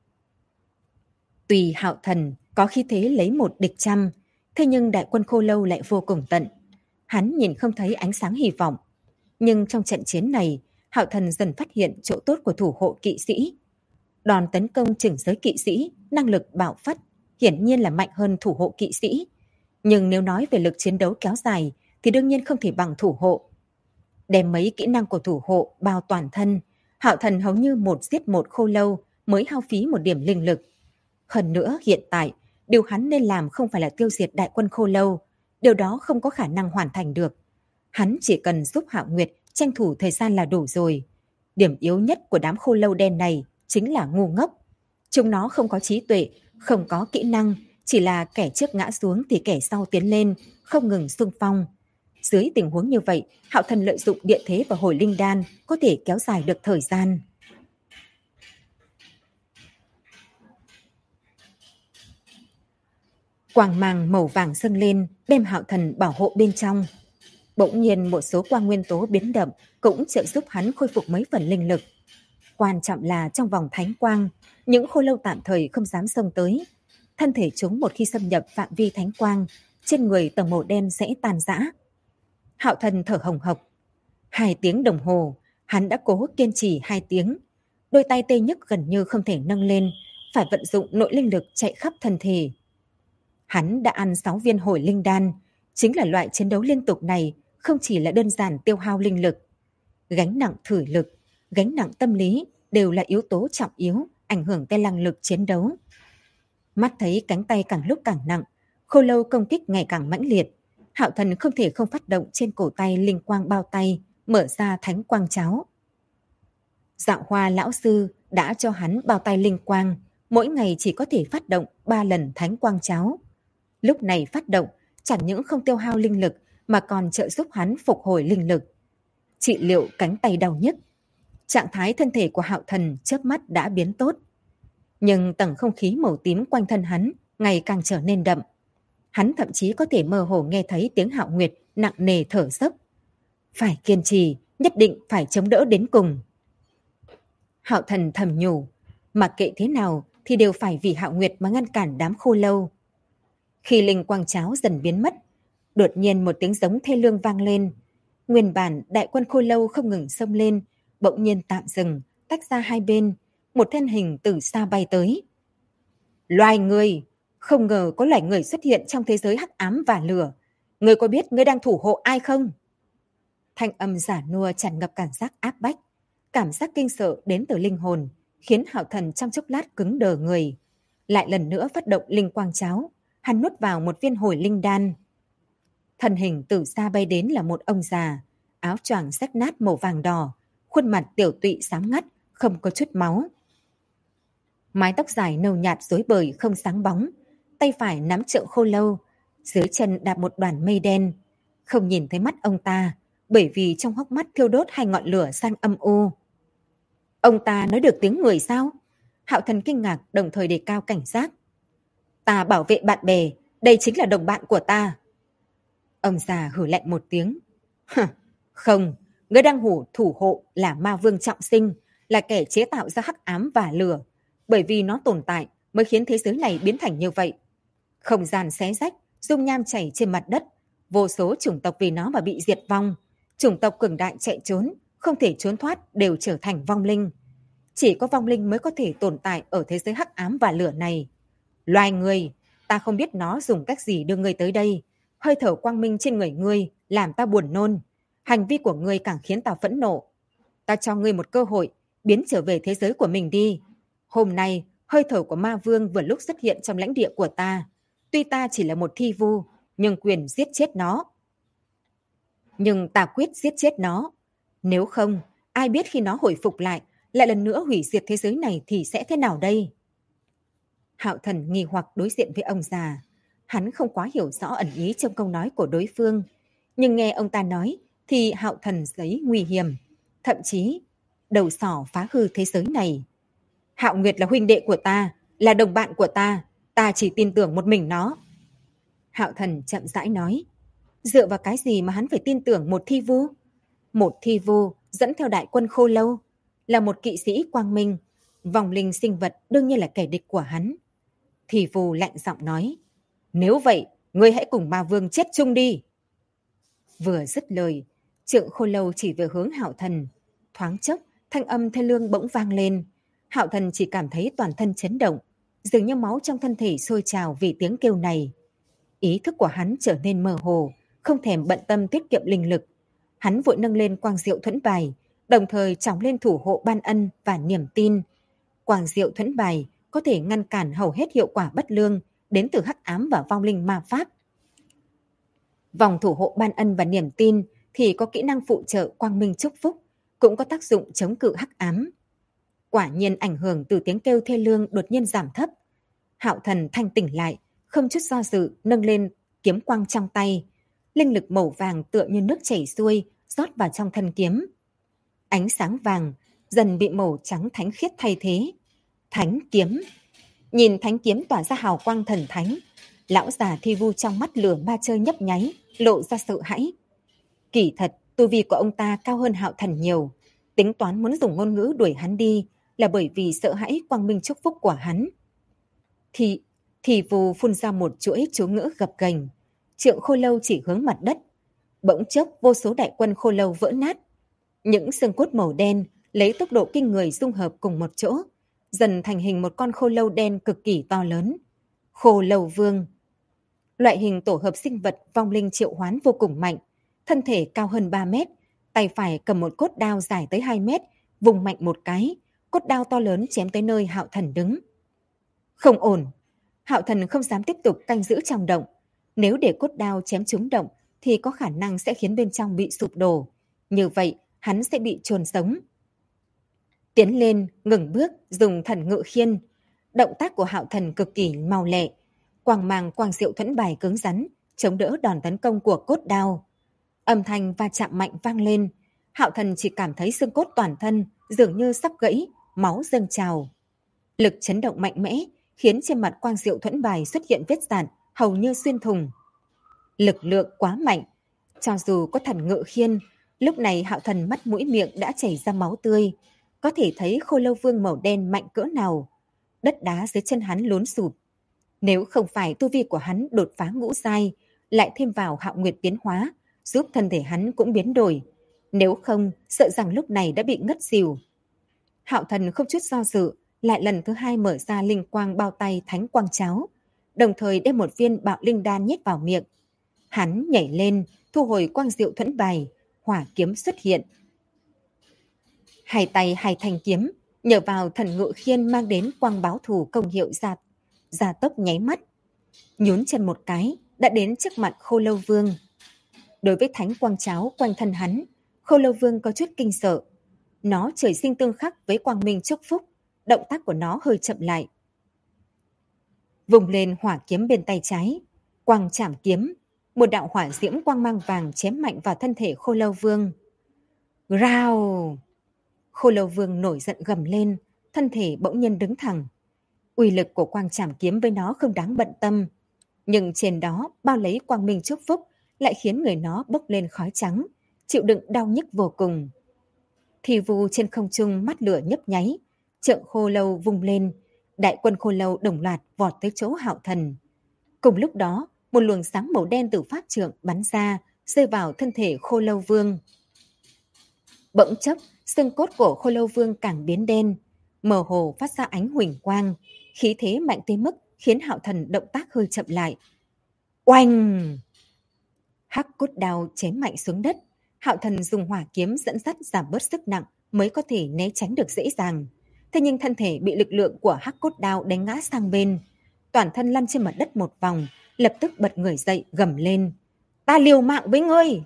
Tùy Hạo Thần có khí thế lấy 1 địch trăm, thế nhưng đại quân khô lâu lại vô cùng tận. Hắn nhìn không thấy ánh sáng hy vọng. Nhưng trong trận chiến này, Hạo Thần dần phát hiện chỗ tốt của thủ hộ kỵ sĩ. Đòn tấn công chừng giới kỵ sĩ, năng lực bạo phát, hiển nhiên là mạnh hơn thủ hộ kỵ sĩ. Nhưng nếu nói về lực chiến đấu kéo dài, thì đương nhiên không thể bằng thủ hộ. Đem mấy kỹ năng của thủ hộ bao toàn thân, Hạo Thần hầu như 1 giết 1 khô lâu mới hao phí 1 điểm linh lực. Hơn nữa hiện tại, điều hắn nên làm không phải là tiêu diệt đại quân khô lâu, điều đó không có khả năng hoàn thành được. Hắn chỉ cần giúp Hạo Nguyệt tranh thủ thời gian là đủ rồi. Điểm yếu nhất của đám khô lâu đen này chính là ngu ngốc. Chúng nó không có trí tuệ, không có kỹ năng, Chỉ là kẻ trước ngã xuống thì kẻ sau tiến lên, không ngừng xung phong. Dưới tình huống như vậy, Hạo Thần lợi dụng địa thế và hồi linh đan có thể kéo dài được thời gian. Quang mang màu vàng dâng lên, đem Hạo Thần bảo hộ bên trong. Bỗng nhiên một số quang nguyên tố biến động cũng trợ giúp hắn khôi phục mấy phần linh lực. Quan trọng là trong vòng thánh quang, những khô lâu tạm thời không dám xông tới. Thân thể chúng một khi xâm nhập phạm vi thánh quang, trên người tầng màu đen sẽ tan rã. Hạo Thần thở hồng hộc. 2 tiếng đồng hồ, hắn đã cố kiên trì 2 tiếng. Đôi tay tê nhức gần như không thể nâng lên, phải vận dụng nội linh lực chạy khắp thân thể. Hắn đã ăn 6 viên hồi linh đan, chính là loại chiến đấu liên tục này không chỉ là đơn giản tiêu hao linh lực. Gánh nặng thử lực, gánh nặng tâm lý đều là yếu tố trọng yếu, ảnh hưởng tới năng lực chiến đấu. Mắt thấy cánh tay càng lúc càng nặng, khô lâu công kích ngày càng mãnh liệt. Hạo Thần không thể không phát động trên cổ tay linh quang bao tay, mở ra thánh quang cháo. Dạo Hoa lão sư đã cho hắn bao tay linh quang, mỗi ngày chỉ có thể phát động 3 lần thánh quang cháo. Lúc này phát động, chẳng những không tiêu hao linh lực mà còn trợ giúp hắn phục hồi linh lực, trị liệu cánh tay đau nhức. Trạng thái thân thể của Hạo Thần chớp mắt đã biến tốt. Nhưng tầng không khí màu tím quanh thân hắn ngày càng trở nên đậm. Hắn thậm chí có thể mơ hồ nghe thấy tiếng Hạo Nguyệt nặng nề thở dốc. Phải kiên trì, nhất định phải chống đỡ đến cùng. Hạo Thần thầm nhủ, mặc kệ thế nào thì đều phải vì Hạo Nguyệt mà ngăn cản đám khô lâu. Khi linh quang cháo dần biến mất, đột nhiên một tiếng giống thê lương vang lên. Nguyên bản đại quân khô lâu không ngừng xông lên, bỗng nhiên tạm dừng, tách ra hai bên, một thân hình từ xa bay tới. Loài người, không ngờ có loài người xuất hiện trong thế giới hắc ám và lửa. Ngươi có biết ngươi đang thủ hộ ai không? Thanh âm giả nua tràn ngập cảm giác áp bách, cảm giác kinh sợ đến từ linh hồn, khiến Hạo Thần trong chốc lát cứng đờ người. Lại lần nữa phát động linh quang cháo, hắn nuốt vào một viên hồi linh đan. Thân hình từ xa bay đến là một ông già, áo choàng rách nát màu vàng đỏ, khuôn mặt tiểu tụy xám ngắt, không có chút máu. Mái tóc dài nâu nhạt rối bời không sáng bóng, tay phải nắm trượng khô lâu, dưới chân đạp một đoàn mây đen. Không nhìn thấy mắt ông ta, bởi vì trong hốc mắt thiêu đốt hai ngọn lửa xanh âm u. Ông ta nói được tiếng người sao? Hạo Thần kinh ngạc đồng thời đề cao cảnh giác. Ta bảo vệ bạn bè, đây chính là đồng bạn của ta. Ông già hử lạnh một tiếng. Không, ngươi đang thủ hộ là ma vương trọng sinh, là kẻ chế tạo ra hắc ám và lửa. Bởi vì nó tồn tại mới khiến thế giới này biến thành như vậy. Không gian xé rách, dung nham chảy trên mặt đất. Vô số chủng tộc vì nó mà bị diệt vong. Chủng tộc cường đại chạy trốn, không thể trốn thoát đều trở thành vong linh. Chỉ có vong linh mới có thể tồn tại ở thế giới hắc ám và lửa này. Loài người, ta không biết nó dùng cách gì đưa ngươi tới đây. Hơi thở quang minh trên người ngươi làm ta buồn nôn. Hành vi của ngươi càng khiến ta phẫn nộ. Ta cho ngươi một cơ hội, biến trở về thế giới của mình đi. Hôm nay, hơi thở của ma vương vừa lúc xuất hiện trong lãnh địa của ta. Tuy ta chỉ là một thi vu, nhưng quyền giết chết nó. Nhưng ta quyết giết chết nó. Nếu không, ai biết khi nó hồi phục lại lần nữa hủy diệt thế giới này thì sẽ thế nào đây? Hạo Thần nghi hoặc đối diện với ông già. Hắn không quá hiểu rõ ẩn ý trong câu nói của đối phương. Nhưng nghe ông ta nói thì Hạo Thần thấy nguy hiểm. Thậm chí, đầu sỏ phá hư thế giới này. Hạo Nguyệt là huynh đệ của ta, là đồng bạn của ta. Ta chỉ tin tưởng một mình nó. Hạo Thần chậm rãi nói. Dựa vào cái gì mà hắn phải tin tưởng một thi vu? Một thi vu dẫn theo đại quân khô lâu, là một kỵ sĩ quang minh. Vòng linh sinh vật đương nhiên là kẻ địch của hắn. Thi vu lạnh giọng nói. Nếu vậy, ngươi hãy cùng ma vương chết chung đi. Vừa dứt lời, trượng khô lâu chỉ về hướng Hạo Thần. Thoáng chốc, thanh âm thê lương bỗng vang lên. Hạo Thần chỉ cảm thấy toàn thân chấn động, dường như máu trong thân thể sôi trào vì tiếng kêu này. Ý thức của hắn trở nên mơ hồ, không thèm bận tâm tiết kiệm linh lực. Hắn vội nâng lên quang diệu thuẫn bài, đồng thời tròng lên thủ hộ ban ân và niềm tin. Quang diệu thuẫn bài có thể ngăn cản hầu hết hiệu quả bất lương đến từ hắc ám và vong linh ma pháp. Vòng thủ hộ ban ân và niềm tin thì có kỹ năng phụ trợ quang minh chúc phúc, cũng có tác dụng chống cự hắc ám. Quả nhiên ảnh hưởng từ tiếng kêu thê lương đột nhiên giảm thấp. Hạo Thần thanh tỉnh lại, không chút do dự nâng lên kiếm quang trong tay. Linh lực màu vàng tựa như nước chảy xuôi, rót vào trong thân kiếm. Ánh sáng vàng dần bị màu trắng thánh khiết thay thế. Thánh kiếm. Nhìn thánh kiếm tỏa ra hào quang thần thánh, lão già Thi Vu trong mắt lửa ma chơi nhấp nháy, lộ ra sợ hãi. Kỳ thật, tu vi của ông ta cao hơn Hạo Thần nhiều, tính toán muốn dùng ngôn ngữ đuổi hắn đi là bởi vì sợ hãi quang minh chúc phúc của hắn. Thi Vu phun ra một chuỗi chú ngữ gập ghềnh, trượng khô lâu chỉ hướng mặt đất. Bỗng chốc vô số đại quân khô lâu vỡ nát. Những xương cốt màu đen lấy tốc độ kinh người dung hợp cùng một chỗ, dần thành hình một con khô lâu đen cực kỳ to lớn. Khô lâu vương. Loại hình tổ hợp sinh vật vong linh triệu hoán vô cùng mạnh, thân thể cao hơn 3 mét, tay phải cầm một cốt đao dài tới 2 mét, vùng mạnh một cái, cốt đao to lớn chém tới nơi Hạo Thần đứng. Không ổn, Hạo Thần không dám tiếp tục canh giữ trong động. Nếu để cốt đao chém trúng động thì có khả năng sẽ khiến bên trong bị sụp đổ. Như vậy, hắn sẽ bị chôn sống. Tiến lên, ngừng bước, dùng thần ngự khiên. Động tác của Hạo Thần cực kỳ mau lẹ. Quang mang quang diệu thuẫn bài cứng rắn, chống đỡ đòn tấn công của cốt đao. Âm thanh va chạm mạnh vang lên. Hạo Thần chỉ cảm thấy xương cốt toàn thân dường như sắp gãy, máu dâng trào. Lực chấn động mạnh mẽ khiến trên mặt quang diệu thuẫn bài xuất hiện vết dạn hầu như xuyên thủng. Lực lượng quá mạnh, cho dù có thần ngự khiên, lúc này Hạo Thần mắt mũi miệng đã chảy ra máu tươi, có thể thấy khô lâu vương màu đen mạnh cỡ nào. Đất đá dưới chân hắn lún sụp. Nếu không phải tu vi của hắn đột phá ngũ giai, lại thêm vào Hạo Nguyệt biến hóa, giúp thân thể hắn cũng biến đổi. Nếu không, sợ rằng lúc này đã bị ngất xỉu. Hạo Thần không chút do dự, lại lần thứ 2 mở ra linh quang bao tay thánh quang cháo, đồng thời đem một viên bạo linh đan nhét vào miệng. Hắn nhảy lên, thu hồi quang diệu thuẫn bài, hỏa kiếm xuất hiện. Hai tay hai thanh kiếm, nhờ vào thần ngự khiên mang đến quang báo thù công hiệu gia tốc nháy mắt. Nhún chân một cái, đã đến trước mặt Khô Lâu Vương. Đối với thánh quang cháo quanh thân hắn, Khô Lâu Vương có chút kinh sợ. Nó trời sinh tương khắc với quang minh chúc phúc, động tác của nó hơi chậm lại. Vùng lên hỏa kiếm bên tay trái, quang chảm kiếm, một đạo hỏa diễm quang mang vàng chém mạnh vào thân thể Khô Lâu Vương. Rao! Khô Lâu Vương nổi giận gầm lên, thân thể bỗng nhiên đứng thẳng. Uy lực của quang chảm kiếm với nó không đáng bận tâm, nhưng trên đó bao lấy quang minh chúc phúc lại khiến người nó bốc lên khói trắng, chịu đựng đau nhức vô cùng. Thi Vu trên không trung mắt lửa nhấp nháy, trượng khô lâu vung lên, đại quân khô lâu đồng loạt vọt tới chỗ Hạo Thần. Cùng lúc đó, một luồng sáng màu đen từ pháp trượng bắn ra, rơi vào thân thể Khô Lâu Vương. Bỗng chốc, xương cốt của Khô Lâu Vương càng biến đen, mơ hồ phát ra ánh huỳnh quang, khí thế mạnh tới mức khiến Hạo Thần động tác hơi chậm lại. Oanh! Hắc cốt đao chém mạnh xuống đất, Hạo Thần dùng hỏa kiếm dẫn dắt giảm bớt sức nặng mới có thể né tránh được dễ dàng. Thế nhưng thân thể bị lực lượng của hắc cốt đao đánh ngã sang bên, toàn thân lăn trên mặt đất một vòng, lập tức bật người dậy gầm lên. Ta liều mạng với ngươi!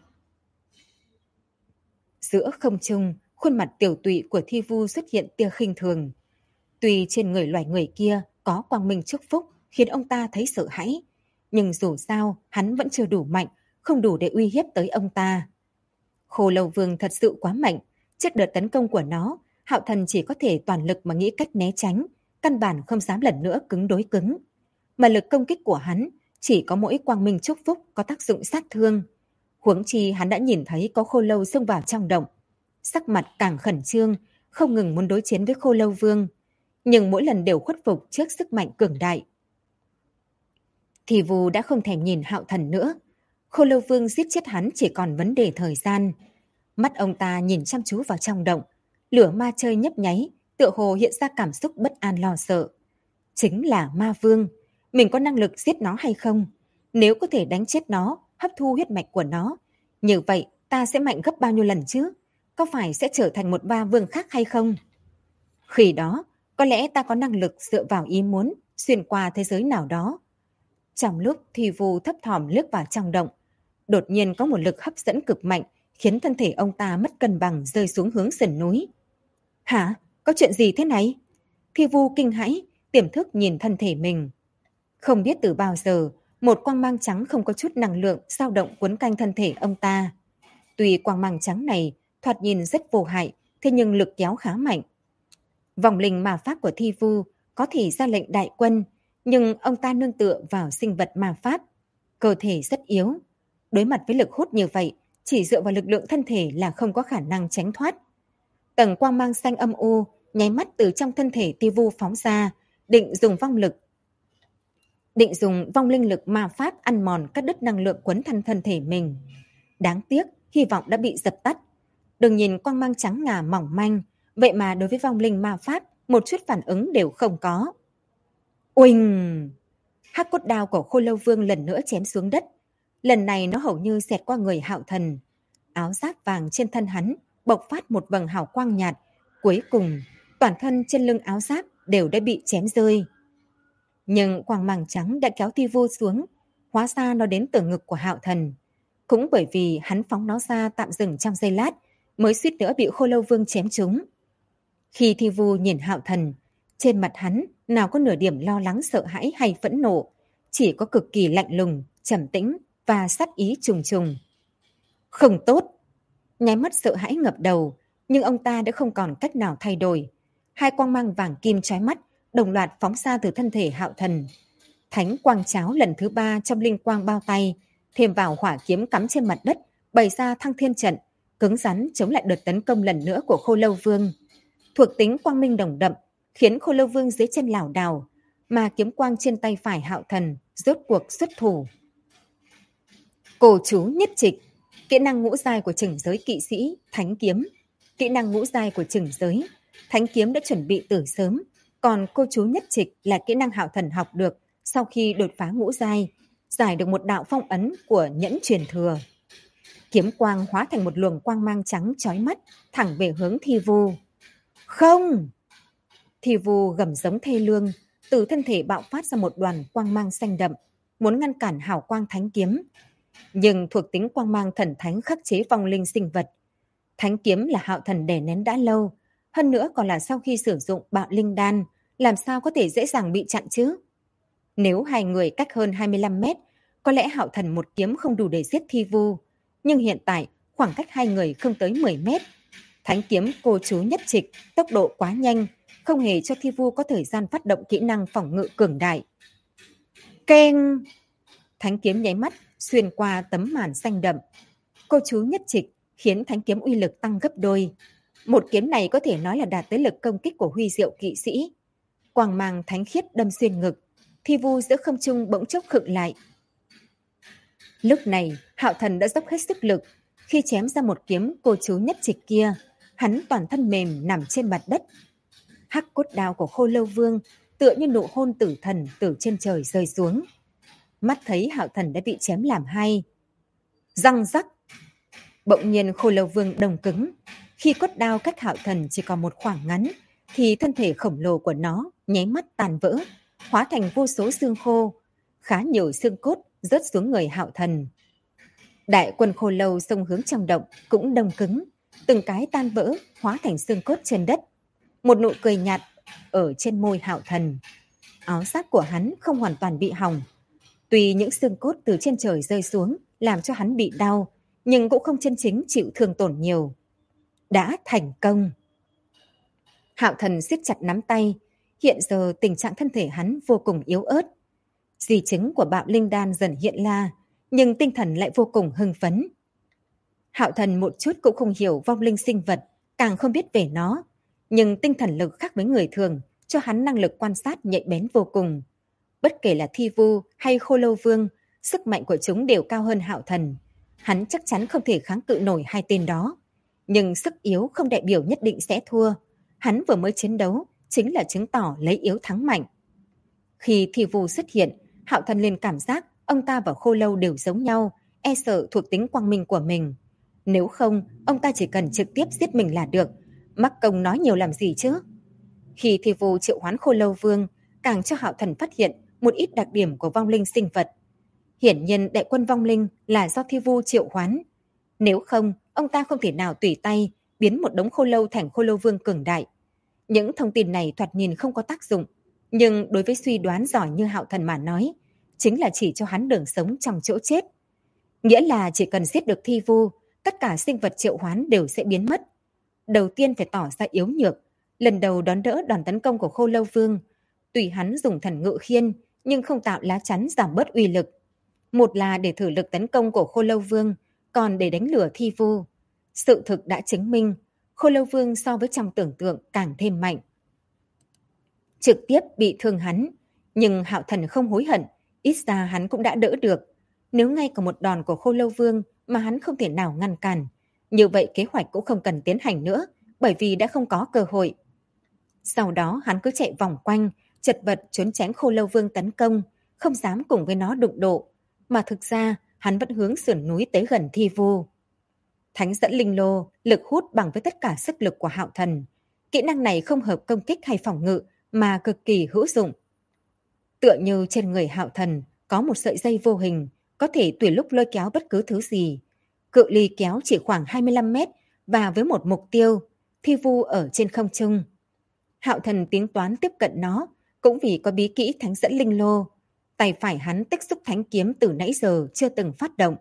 Giữa không trung, khuôn mặt tiểu tụy của Thi Vu xuất hiện tia khinh thường. Tuy trên người loài người kia có quang minh chúc phúc khiến ông ta thấy sợ hãi, nhưng dù sao hắn vẫn chưa đủ mạnh, không đủ để uy hiếp tới ông ta. Khô Lâu Vương thật sự quá mạnh, trước đợt tấn công của nó, Hạo Thần chỉ có thể toàn lực mà nghĩ cách né tránh, căn bản không dám lần nữa cứng đối cứng. Mà lực công kích của hắn chỉ có mỗi quang minh chúc phúc có tác dụng sát thương. Huống chi hắn đã nhìn thấy có khô lâu xông vào trong động, sắc mặt càng khẩn trương, không ngừng muốn đối chiến với Khô Lâu Vương, nhưng mỗi lần đều khuất phục trước sức mạnh cường đại. Thì Vu đã không thèm nhìn Hạo Thần nữa, Khô Lâu Vương giết chết hắn chỉ còn vấn đề thời gian. Mắt ông ta nhìn chăm chú vào trong động, lửa ma chơi nhấp nháy, tựa hồ hiện ra cảm xúc bất an lo sợ. Chính là ma vương, mình có năng lực giết nó hay không? Nếu có thể đánh chết nó, hấp thu huyết mạch của nó, như vậy ta sẽ mạnh gấp bao nhiêu lần chứ? Có phải sẽ trở thành một ma vương khác hay không? Khi đó, có lẽ ta có năng lực dựa vào ý muốn xuyên qua thế giới nào đó. Trong lúc Thi Vu thấp thỏm lướt vào trong động, đột nhiên có một lực hấp dẫn cực mạnh khiến thân thể ông ta mất cân bằng rơi xuống hướng sườn núi. Hả? Có chuyện gì thế này? Thi Vu kinh hãi, tiềm thức nhìn thân thể mình. Không biết từ bao giờ, một quang mang trắng không có chút năng lượng dao động quấn quanh thân thể ông ta. Tuy quang mang trắng này thoạt nhìn rất vô hại, thế nhưng lực kéo khá mạnh. Vòng linh ma pháp của Thi Vu có thể ra lệnh đại quân, nhưng ông ta nương tựa vào sinh vật ma pháp. Cơ thể rất yếu. Đối mặt với lực hút như vậy, chỉ dựa vào lực lượng thân thể là không có khả năng tránh thoát. Tầng quang mang xanh âm u nháy mắt từ trong thân thể Thi Vu phóng ra, định dùng vong linh lực ma pháp ăn mòn cắt đứt năng lượng quấn thân thể mình. Đáng tiếc, hy vọng đã bị dập tắt. Đừng nhìn quang mang trắng ngà mỏng manh, vậy mà đối với vong linh ma pháp, một chút phản ứng đều không có. Uỳnh! Hắc cốt đao của Khô Lâu Vương lần nữa chém xuống đất. Lần này nó hầu như xẹt qua người Hạo Thần. Áo giáp vàng trên thân hắn bộc phát một vầng hào quang nhạt. Cuối cùng, toàn thân trên lưng áo giáp đều đã bị chém rơi. Nhưng quang mang trắng đã kéo Thi Vu xuống, hóa ra nó đến từ ngực của Hạo Thần. Cũng bởi vì hắn phóng nó ra tạm dừng trong giây lát, mới suýt nữa bị Khô Lâu Vương chém trúng. Khi Thi Vu nhìn Hạo Thần, trên mặt hắn nào có nửa điểm lo lắng sợ hãi hay phẫn nộ, chỉ có cực kỳ lạnh lùng, trầm tĩnh và sát ý trùng trùng. Không tốt! Nháy mắt sợ hãi ngập đầu, nhưng ông ta đã không còn cách nào thay đổi. Hai quang mang vàng kim chói mắt đồng loạt phóng ra từ thân thể Hạo Thần. Thánh quang cháo lần thứ 3 trong linh quang bao tay, thêm vào hỏa kiếm cắm trên mặt đất, bày ra thăng thiên trận, cứng rắn chống lại đợt tấn công lần nữa của Khô Lâu Vương. Thuộc tính quang minh đồng đậm, khiến Khô Lâu Vương dưới chân lảo đảo, mà kiếm quang trên tay phải Hạo Thần rốt cuộc xuất thủ. Cổ chú nhất trịch, kỹ năng ngũ giai của chừng giới kỵ sĩ, thánh kiếm. Kỹ năng ngũ giai của chừng giới, thánh kiếm đã chuẩn bị từ sớm, còn cô chú nhất trịch là kỹ năng Hạo Thần học được sau khi đột phá ngũ giai, giải được một đạo phong ấn của nhẫn truyền thừa. Kiếm quang hóa thành một luồng quang mang trắng chói mắt, thẳng về hướng Thi Vu. Không! Thi Vu gầm giống thê lương, từ thân thể bạo phát ra một đoàn quang mang xanh đậm, muốn ngăn cản hào quang thánh kiếm. Nhưng thuộc tính quang mang thần thánh khắc chế vong linh sinh vật. Thánh kiếm là Hạo Thần đè nén đã lâu, hơn nữa còn là sau khi sử dụng bạo linh đan, làm sao có thể dễ dàng bị chặn chứ? Nếu hai người cách hơn 25 mét, có lẽ Hạo Thần một kiếm không đủ để giết Thi Vu. Nhưng hiện tại, khoảng cách hai người không tới 10 mét. Thánh kiếm cô chú nhất trịch, tốc độ quá nhanh, không hề cho Thi Vu có thời gian phát động kỹ năng phòng ngự cường đại. Keng! Thánh kiếm nháy mắt, xuyên qua tấm màn xanh đậm. Cô chú nhất trịch khiến thánh kiếm uy lực tăng gấp đôi. Một kiếm này có thể nói là đạt tới lực công kích của huy diệu kỵ sĩ. Quang mang thánh khiết đâm xuyên ngực, Thi Vu giữa không trung bỗng chốc khựng lại. Lúc này, Hạo Thần đã dốc hết sức lực. Khi chém ra một kiếm cô chú nhất trịch kia, hắn toàn thân mềm nằm trên mặt đất. Hắc cốt đao của Khô Lâu Vương tựa như nụ hôn tử thần từ trên trời rơi xuống. Mắt thấy Hạo Thần đã bị chém làm hai. Răng rắc! Bỗng nhiên Khô Lâu Vương đồng cứng. Khi cốt đao cách Hạo Thần chỉ còn một khoảng ngắn, thì thân thể khổng lồ của nó nháy mắt tàn vỡ, hóa thành vô số xương khô. Khá nhiều xương cốt rớt xuống người Hạo Thần. Đại quân Khô Lâu xông hướng trong động cũng đông cứng, từng cái tan vỡ, hóa thành xương cốt trên đất. Một nụ cười nhạt ở trên môi Hạo Thần. Áo giáp của hắn không hoàn toàn bị hỏng. Tuy những xương cốt từ trên trời rơi xuống làm cho hắn bị đau, nhưng cũng không chân chính chịu thương tổn nhiều. Đã thành công. Hạo Thần siết chặt nắm tay. Hiện giờ tình trạng thân thể hắn vô cùng yếu ớt. Di chứng của bạo linh đan dần hiện ra, nhưng tinh thần lại vô cùng hưng phấn. Hạo Thần một chút cũng không hiểu vong linh sinh vật, càng không biết về nó. Nhưng tinh thần lực khác với người thường, cho hắn năng lực quan sát nhạy bén vô cùng. Bất kể là Thi Vu hay Khô Lâu Vương, sức mạnh của chúng đều cao hơn Hạo Thần. Hắn chắc chắn không thể kháng cự nổi hai tên đó. Nhưng sức yếu không đại biểu nhất định sẽ thua. Hắn vừa mới chiến đấu, chính là chứng tỏ lấy yếu thắng mạnh. Khi Thi Vu xuất hiện, Hạo Thần liền cảm giác ông ta và Khô Lâu đều giống nhau, e sợ thuộc tính quang minh của mình. Nếu không, ông ta chỉ cần trực tiếp giết mình là được. Mắc công nói nhiều làm gì chứ? Khi Thi Vu triệu hoán Khô Lâu Vương, càng cho Hạo Thần phát hiện một ít đặc điểm của vong linh sinh vật. Hiển nhiên đại quân vong linh là do Thi Vu triệu hoán. Nếu không, ông ta không thể nào tùy tay biến một đống khô lâu thành Khô Lâu Vương cường đại. Những thông tin này thoạt nhìn không có tác dụng, Nhưng đối với suy đoán giỏi như Hạo Thần mà nói, chính là chỉ cho hắn đường sống trong chỗ chết. Nghĩa là chỉ cần giết được Thi Vu, tất cả sinh vật triệu hoán đều sẽ biến mất. Đầu tiên phải tỏ ra yếu nhược, lần đầu đón đỡ đòn tấn công của Khô Lâu Vương. Tùy hắn dùng thần ngự khiên, nhưng không tạo lá chắn giảm bớt uy lực. Một là để thử lực tấn công của Khô Lâu Vương, còn để đánh lừa Thi Vu. Sự thực đã chứng minh, Khô Lâu Vương so với trong tưởng tượng càng thêm mạnh. Trực tiếp bị thương hắn, nhưng Hạo Thần không hối hận, ít ra hắn cũng đã đỡ được. Nếu ngay cả một đòn của Khô Lâu Vương mà hắn không thể nào ngăn cản, như vậy kế hoạch cũng không cần tiến hành nữa, bởi vì đã không có cơ hội. Sau đó hắn cứ chạy vòng quanh, chật vật trốn tránh Khô Lâu Vương tấn công, không dám cùng với nó đụng độ, mà thực ra hắn vẫn hướng sườn núi tới gần Thi Vu. Thánh dẫn linh lô, lực hút bằng với tất cả sức lực của Hạo Thần. Kỹ năng này không hợp công kích hay phòng ngự, mà cực kỳ hữu dụng. Tựa như trên người Hạo Thần có một sợi dây vô hình, có thể tùy lúc lôi kéo bất cứ thứ gì. Cự ly kéo chỉ khoảng 25 mét và với một mục tiêu, Thi Vu ở trên không trung. Hạo Thần tính toán tiếp cận nó, cũng vì có bí kỹ thánh dẫn linh lô. Tay phải hắn tích xúc thánh kiếm từ nãy giờ chưa từng phát động.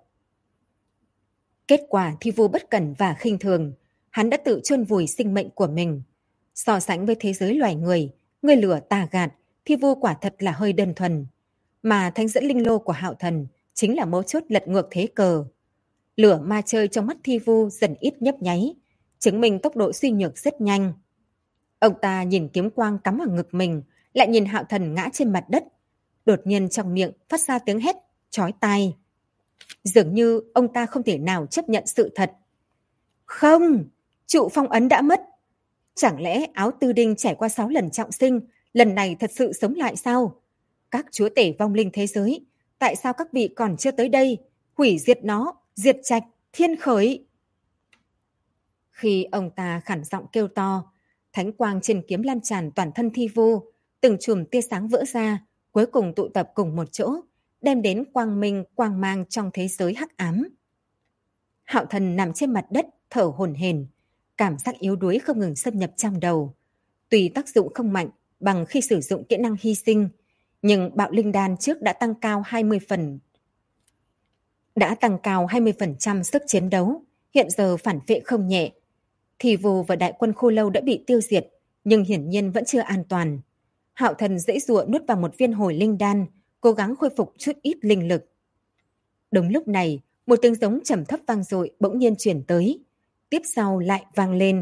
Kết quả Thi Vu bất cẩn và khinh thường, hắn đã tự chôn vùi sinh mệnh của mình. So sánh với thế giới loài người lửa tà gạt, Thi Vu quả thật là hơi đơn thuần. Mà thánh dẫn linh lô của Hạo Thần chính là mấu chốt lật ngược thế cờ. Lửa ma chơi trong mắt Thi Vu dần ít nhấp nháy, chứng minh tốc độ suy nhược rất nhanh. Ông ta nhìn kiếm quang cắm vào ngực mình, lại nhìn Hạo Thần ngã trên mặt đất. Đột nhiên trong miệng phát ra tiếng hét chói tai. Dường như ông ta không thể nào chấp nhận sự thật. Không, trụ phong ấn đã mất. Chẳng lẽ áo tư đinh trải qua 6 lần trọng sinh, lần này thật sự sống lại sao? Các chúa tể vong linh thế giới, tại sao các vị còn chưa tới đây? Hủy diệt nó, diệt trạch, thiên khởi. Khi ông ta khản giọng kêu to, thánh quang trên kiếm lan tràn toàn thân Thi Vu, từng chùm tia sáng vỡ ra, cuối cùng tụ tập cùng một chỗ, đem đến quang minh quang mang trong thế giới hắc ám. Hạo Thần nằm trên mặt đất, thở hổn hển, cảm giác yếu đuối không ngừng xâm nhập trong đầu. Tuy tác dụng không mạnh bằng khi sử dụng kỹ năng hy sinh, nhưng bạo linh đan trước đã tăng cao 20% sức chiến đấu, hiện giờ phản vệ không nhẹ. Thì Vu và đại quân Khô Lâu đã bị tiêu diệt, nhưng hiển nhiên vẫn chưa an toàn. Hạo Thần giãy giụa nuốt vào một viên hồi linh đan, cố gắng khôi phục chút ít linh lực. Đúng lúc này, một tiếng giống trầm thấp vang dội bỗng nhiên chuyển tới, tiếp sau lại vang lên.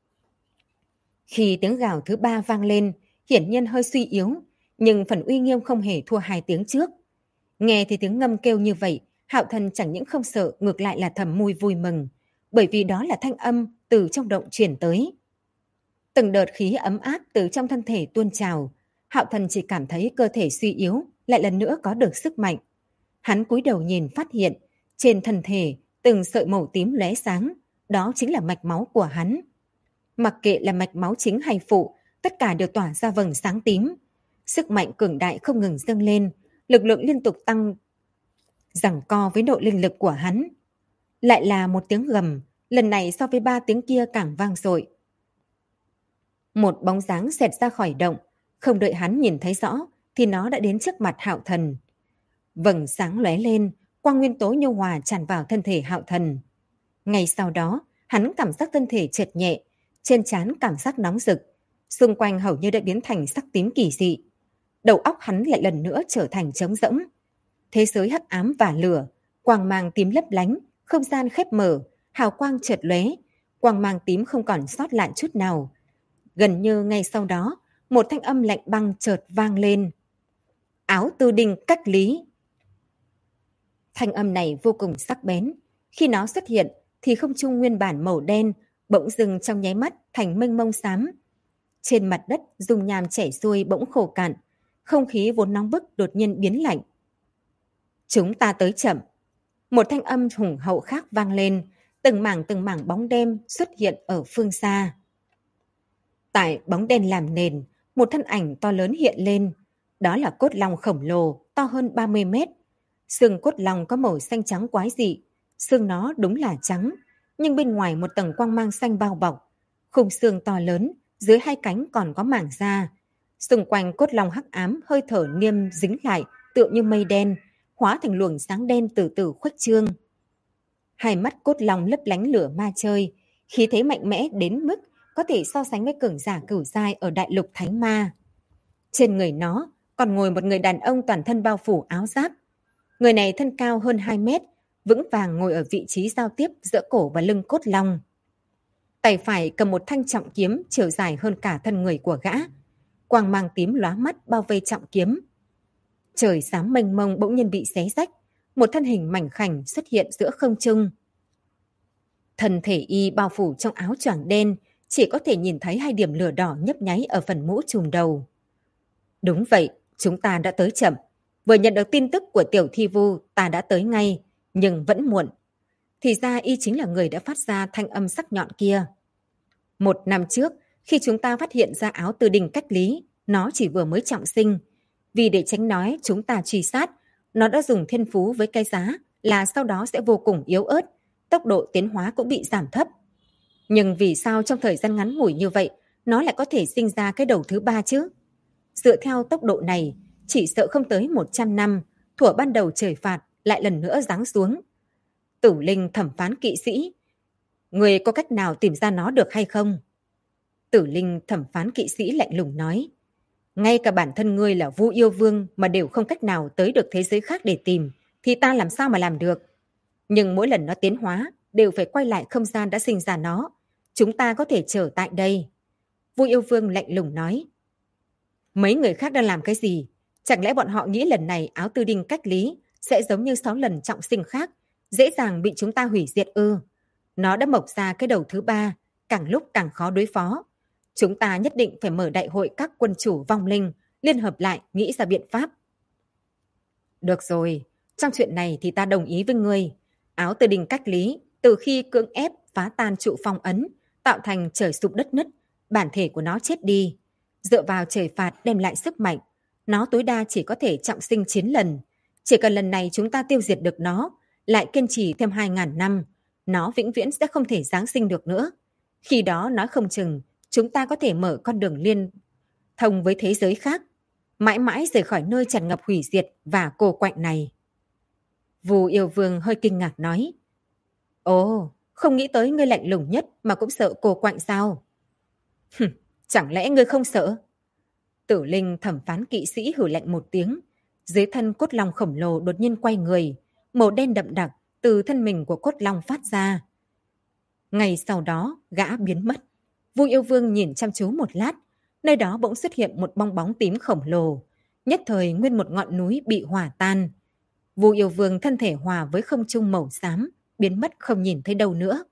Khi tiếng gào thứ ba vang lên, hiển nhiên hơi suy yếu, nhưng phần uy nghiêm không hề thua 2 tiếng trước. Nghe thì tiếng ngâm kêu như vậy, Hạo Thần chẳng những không sợ, ngược lại là thầm mùi vui mừng, bởi vì đó là thanh âm từ trong động truyền tới. Từng đợt khí ấm áp từ trong thân thể tuôn trào, Hạo Thần chỉ cảm thấy cơ thể suy yếu, lại lần nữa có được sức mạnh. Hắn cúi đầu nhìn phát hiện, trên thân thể từng sợi màu tím lóe sáng, đó chính là mạch máu của hắn. Mặc kệ là mạch máu chính hay phụ, tất cả đều tỏa ra vầng sáng tím. Sức mạnh cường đại không ngừng dâng lên, lực lượng liên tục tăng giằng co với nội linh lực của hắn. Lại là một tiếng gầm, lần này so với 3 tiếng kia càng vang dội. Một bóng dáng xẹt ra khỏi động, không đợi hắn nhìn thấy rõ thì nó đã đến trước mặt Hạo Thần. Vầng sáng lóe lên, quang nguyên tố nhu hòa tràn vào thân thể Hạo Thần. Ngay sau đó, hắn cảm giác thân thể chợt nhẹ, trên trán cảm giác nóng rực, xung quanh hầu như đã biến thành sắc tím kỳ dị. Đầu óc hắn lại lần nữa trở thành trống rỗng. Thế giới hắc ám và lửa, quang mang tím lấp lánh, không gian khép mở, hào quang chợt lóe, quang mang tím không còn sót lại chút nào. Gần như ngay sau đó, một thanh âm lạnh băng chợt vang lên. Áo tư đinh cách lý. Thanh âm này vô cùng sắc bén. Khi nó xuất hiện thì không trung nguyên bản màu đen bỗng dưng trong nháy mắt thành mênh mông xám. Trên mặt đất dung nham chảy xuôi bỗng khô cạn, không khí vốn nóng bức đột nhiên biến lạnh. Chúng ta tới chậm. Một thanh âm hùng hậu khác vang lên, từng mảng bóng đêm xuất hiện ở phương xa. Tại bóng đen làm nền, một thân ảnh to lớn hiện lên. Đó là cốt long khổng lồ, to hơn 30 mét. Xương cốt long có màu xanh trắng quái dị. Xương nó đúng là trắng, nhưng bên ngoài một tầng quang mang xanh bao bọc. Khung xương to lớn, dưới 2 cánh còn có mảng da. Xung quanh cốt long hắc ám hơi thở niêm dính lại, tựa như mây đen, hóa thành luồng sáng đen từ từ khuếch trương. Hai mắt cốt long lấp lánh lửa ma chơi, khí thế mạnh mẽ đến mức có thể so sánh với cường giả cửu giai ở đại lục thánh ma. Trên người nó còn ngồi một người đàn ông toàn thân bao phủ áo giáp. Người này thân cao hơn 2 mét, vững vàng ngồi ở vị trí giao tiếp giữa cổ và lưng cốt long. Tay phải cầm một thanh trọng kiếm chiều dài hơn cả thân người của gã. Quang mang tím lóa mắt bao vây trọng kiếm. Trời xám mênh mông bỗng nhiên bị xé rách, một thân hình mảnh khảnh xuất hiện giữa không trung. Thân thể y bao phủ trong áo choàng đen, chỉ có thể nhìn thấy hai điểm lửa đỏ nhấp nháy ở phần mũ trùm đầu. Đúng vậy, chúng ta đã tới chậm. Vừa nhận được tin tức của tiểu thi vu, ta đã tới ngay, nhưng vẫn muộn. Thì ra y chính là người đã phát ra thanh âm sắc nhọn kia. 1 năm trước, khi chúng ta phát hiện ra áo tư đình cách lý, nó chỉ vừa mới trọng sinh. Vì để tránh nói chúng ta truy sát, nó đã dùng thiên phú với cái giá là sau đó sẽ vô cùng yếu ớt, tốc độ tiến hóa cũng bị giảm thấp. Nhưng vì sao trong thời gian ngắn ngủi như vậy, nó lại có thể sinh ra cái đầu thứ 3 chứ? Dựa theo tốc độ này, chỉ sợ không tới 100 năm, thuở ban đầu trời phạt lại lần nữa giáng xuống. Tử linh thẩm phán kỵ sĩ, người có cách nào tìm ra nó được hay không? Tử linh thẩm phán kỵ sĩ lạnh lùng nói. Ngay cả bản thân ngươi là Vu Yêu Vương mà đều không cách nào tới được thế giới khác để tìm, thì ta làm sao mà làm được? Nhưng mỗi lần nó tiến hóa, đều phải quay lại không gian đã sinh ra nó. Chúng ta có thể chờ tại đây. Vu Yêu Vương lạnh lùng nói. Mấy người khác đang làm cái gì? Chẳng lẽ bọn họ nghĩ lần này áo tư đinh cách lý sẽ giống như 6 lần trọng sinh khác, dễ dàng bị chúng ta hủy diệt ư? Nó đã mọc ra cái đầu thứ 3, càng lúc càng khó đối phó. Chúng ta nhất định phải mở đại hội các quân chủ vong linh, liên hợp lại nghĩ ra biện pháp. Được rồi, trong chuyện này thì ta đồng ý với ngươi. Áo tư đình cách lý, từ khi cưỡng ép phá tan trụ phong ấn, tạo thành trời sụp đất nứt, bản thể của nó chết đi. Dựa vào trời phạt đem lại sức mạnh, nó tối đa chỉ có thể trọng sinh 9 lần. Chỉ cần lần này chúng ta tiêu diệt được nó, lại kiên trì thêm 2.000 năm, nó vĩnh viễn sẽ không thể giáng sinh được nữa. Khi đó nói không chừng, chúng ta có thể mở con đường liên thông với thế giới khác, mãi mãi rời khỏi nơi tràn ngập hủy diệt và cô quạnh này. Vu Yêu Vương hơi kinh ngạc nói. Ồ, không nghĩ tới ngươi lạnh lùng nhất mà cũng sợ cô quạnh sao? Chẳng lẽ ngươi không sợ? Tử linh thẩm phán kỵ sĩ hử lạnh một tiếng. Dưới thân cốt long khổng lồ đột nhiên quay người, màu đen đậm đặc từ thân mình của cốt long phát ra. Ngày sau đó, gã biến mất. Vu Yêu Vương nhìn chăm chú một lát, nơi đó bỗng xuất hiện một bong bóng tím khổng lồ. Nhất thời nguyên một ngọn núi bị hỏa tan. Vu Yêu Vương thân thể hòa với không trung màu xám, biến mất không nhìn thấy đâu nữa.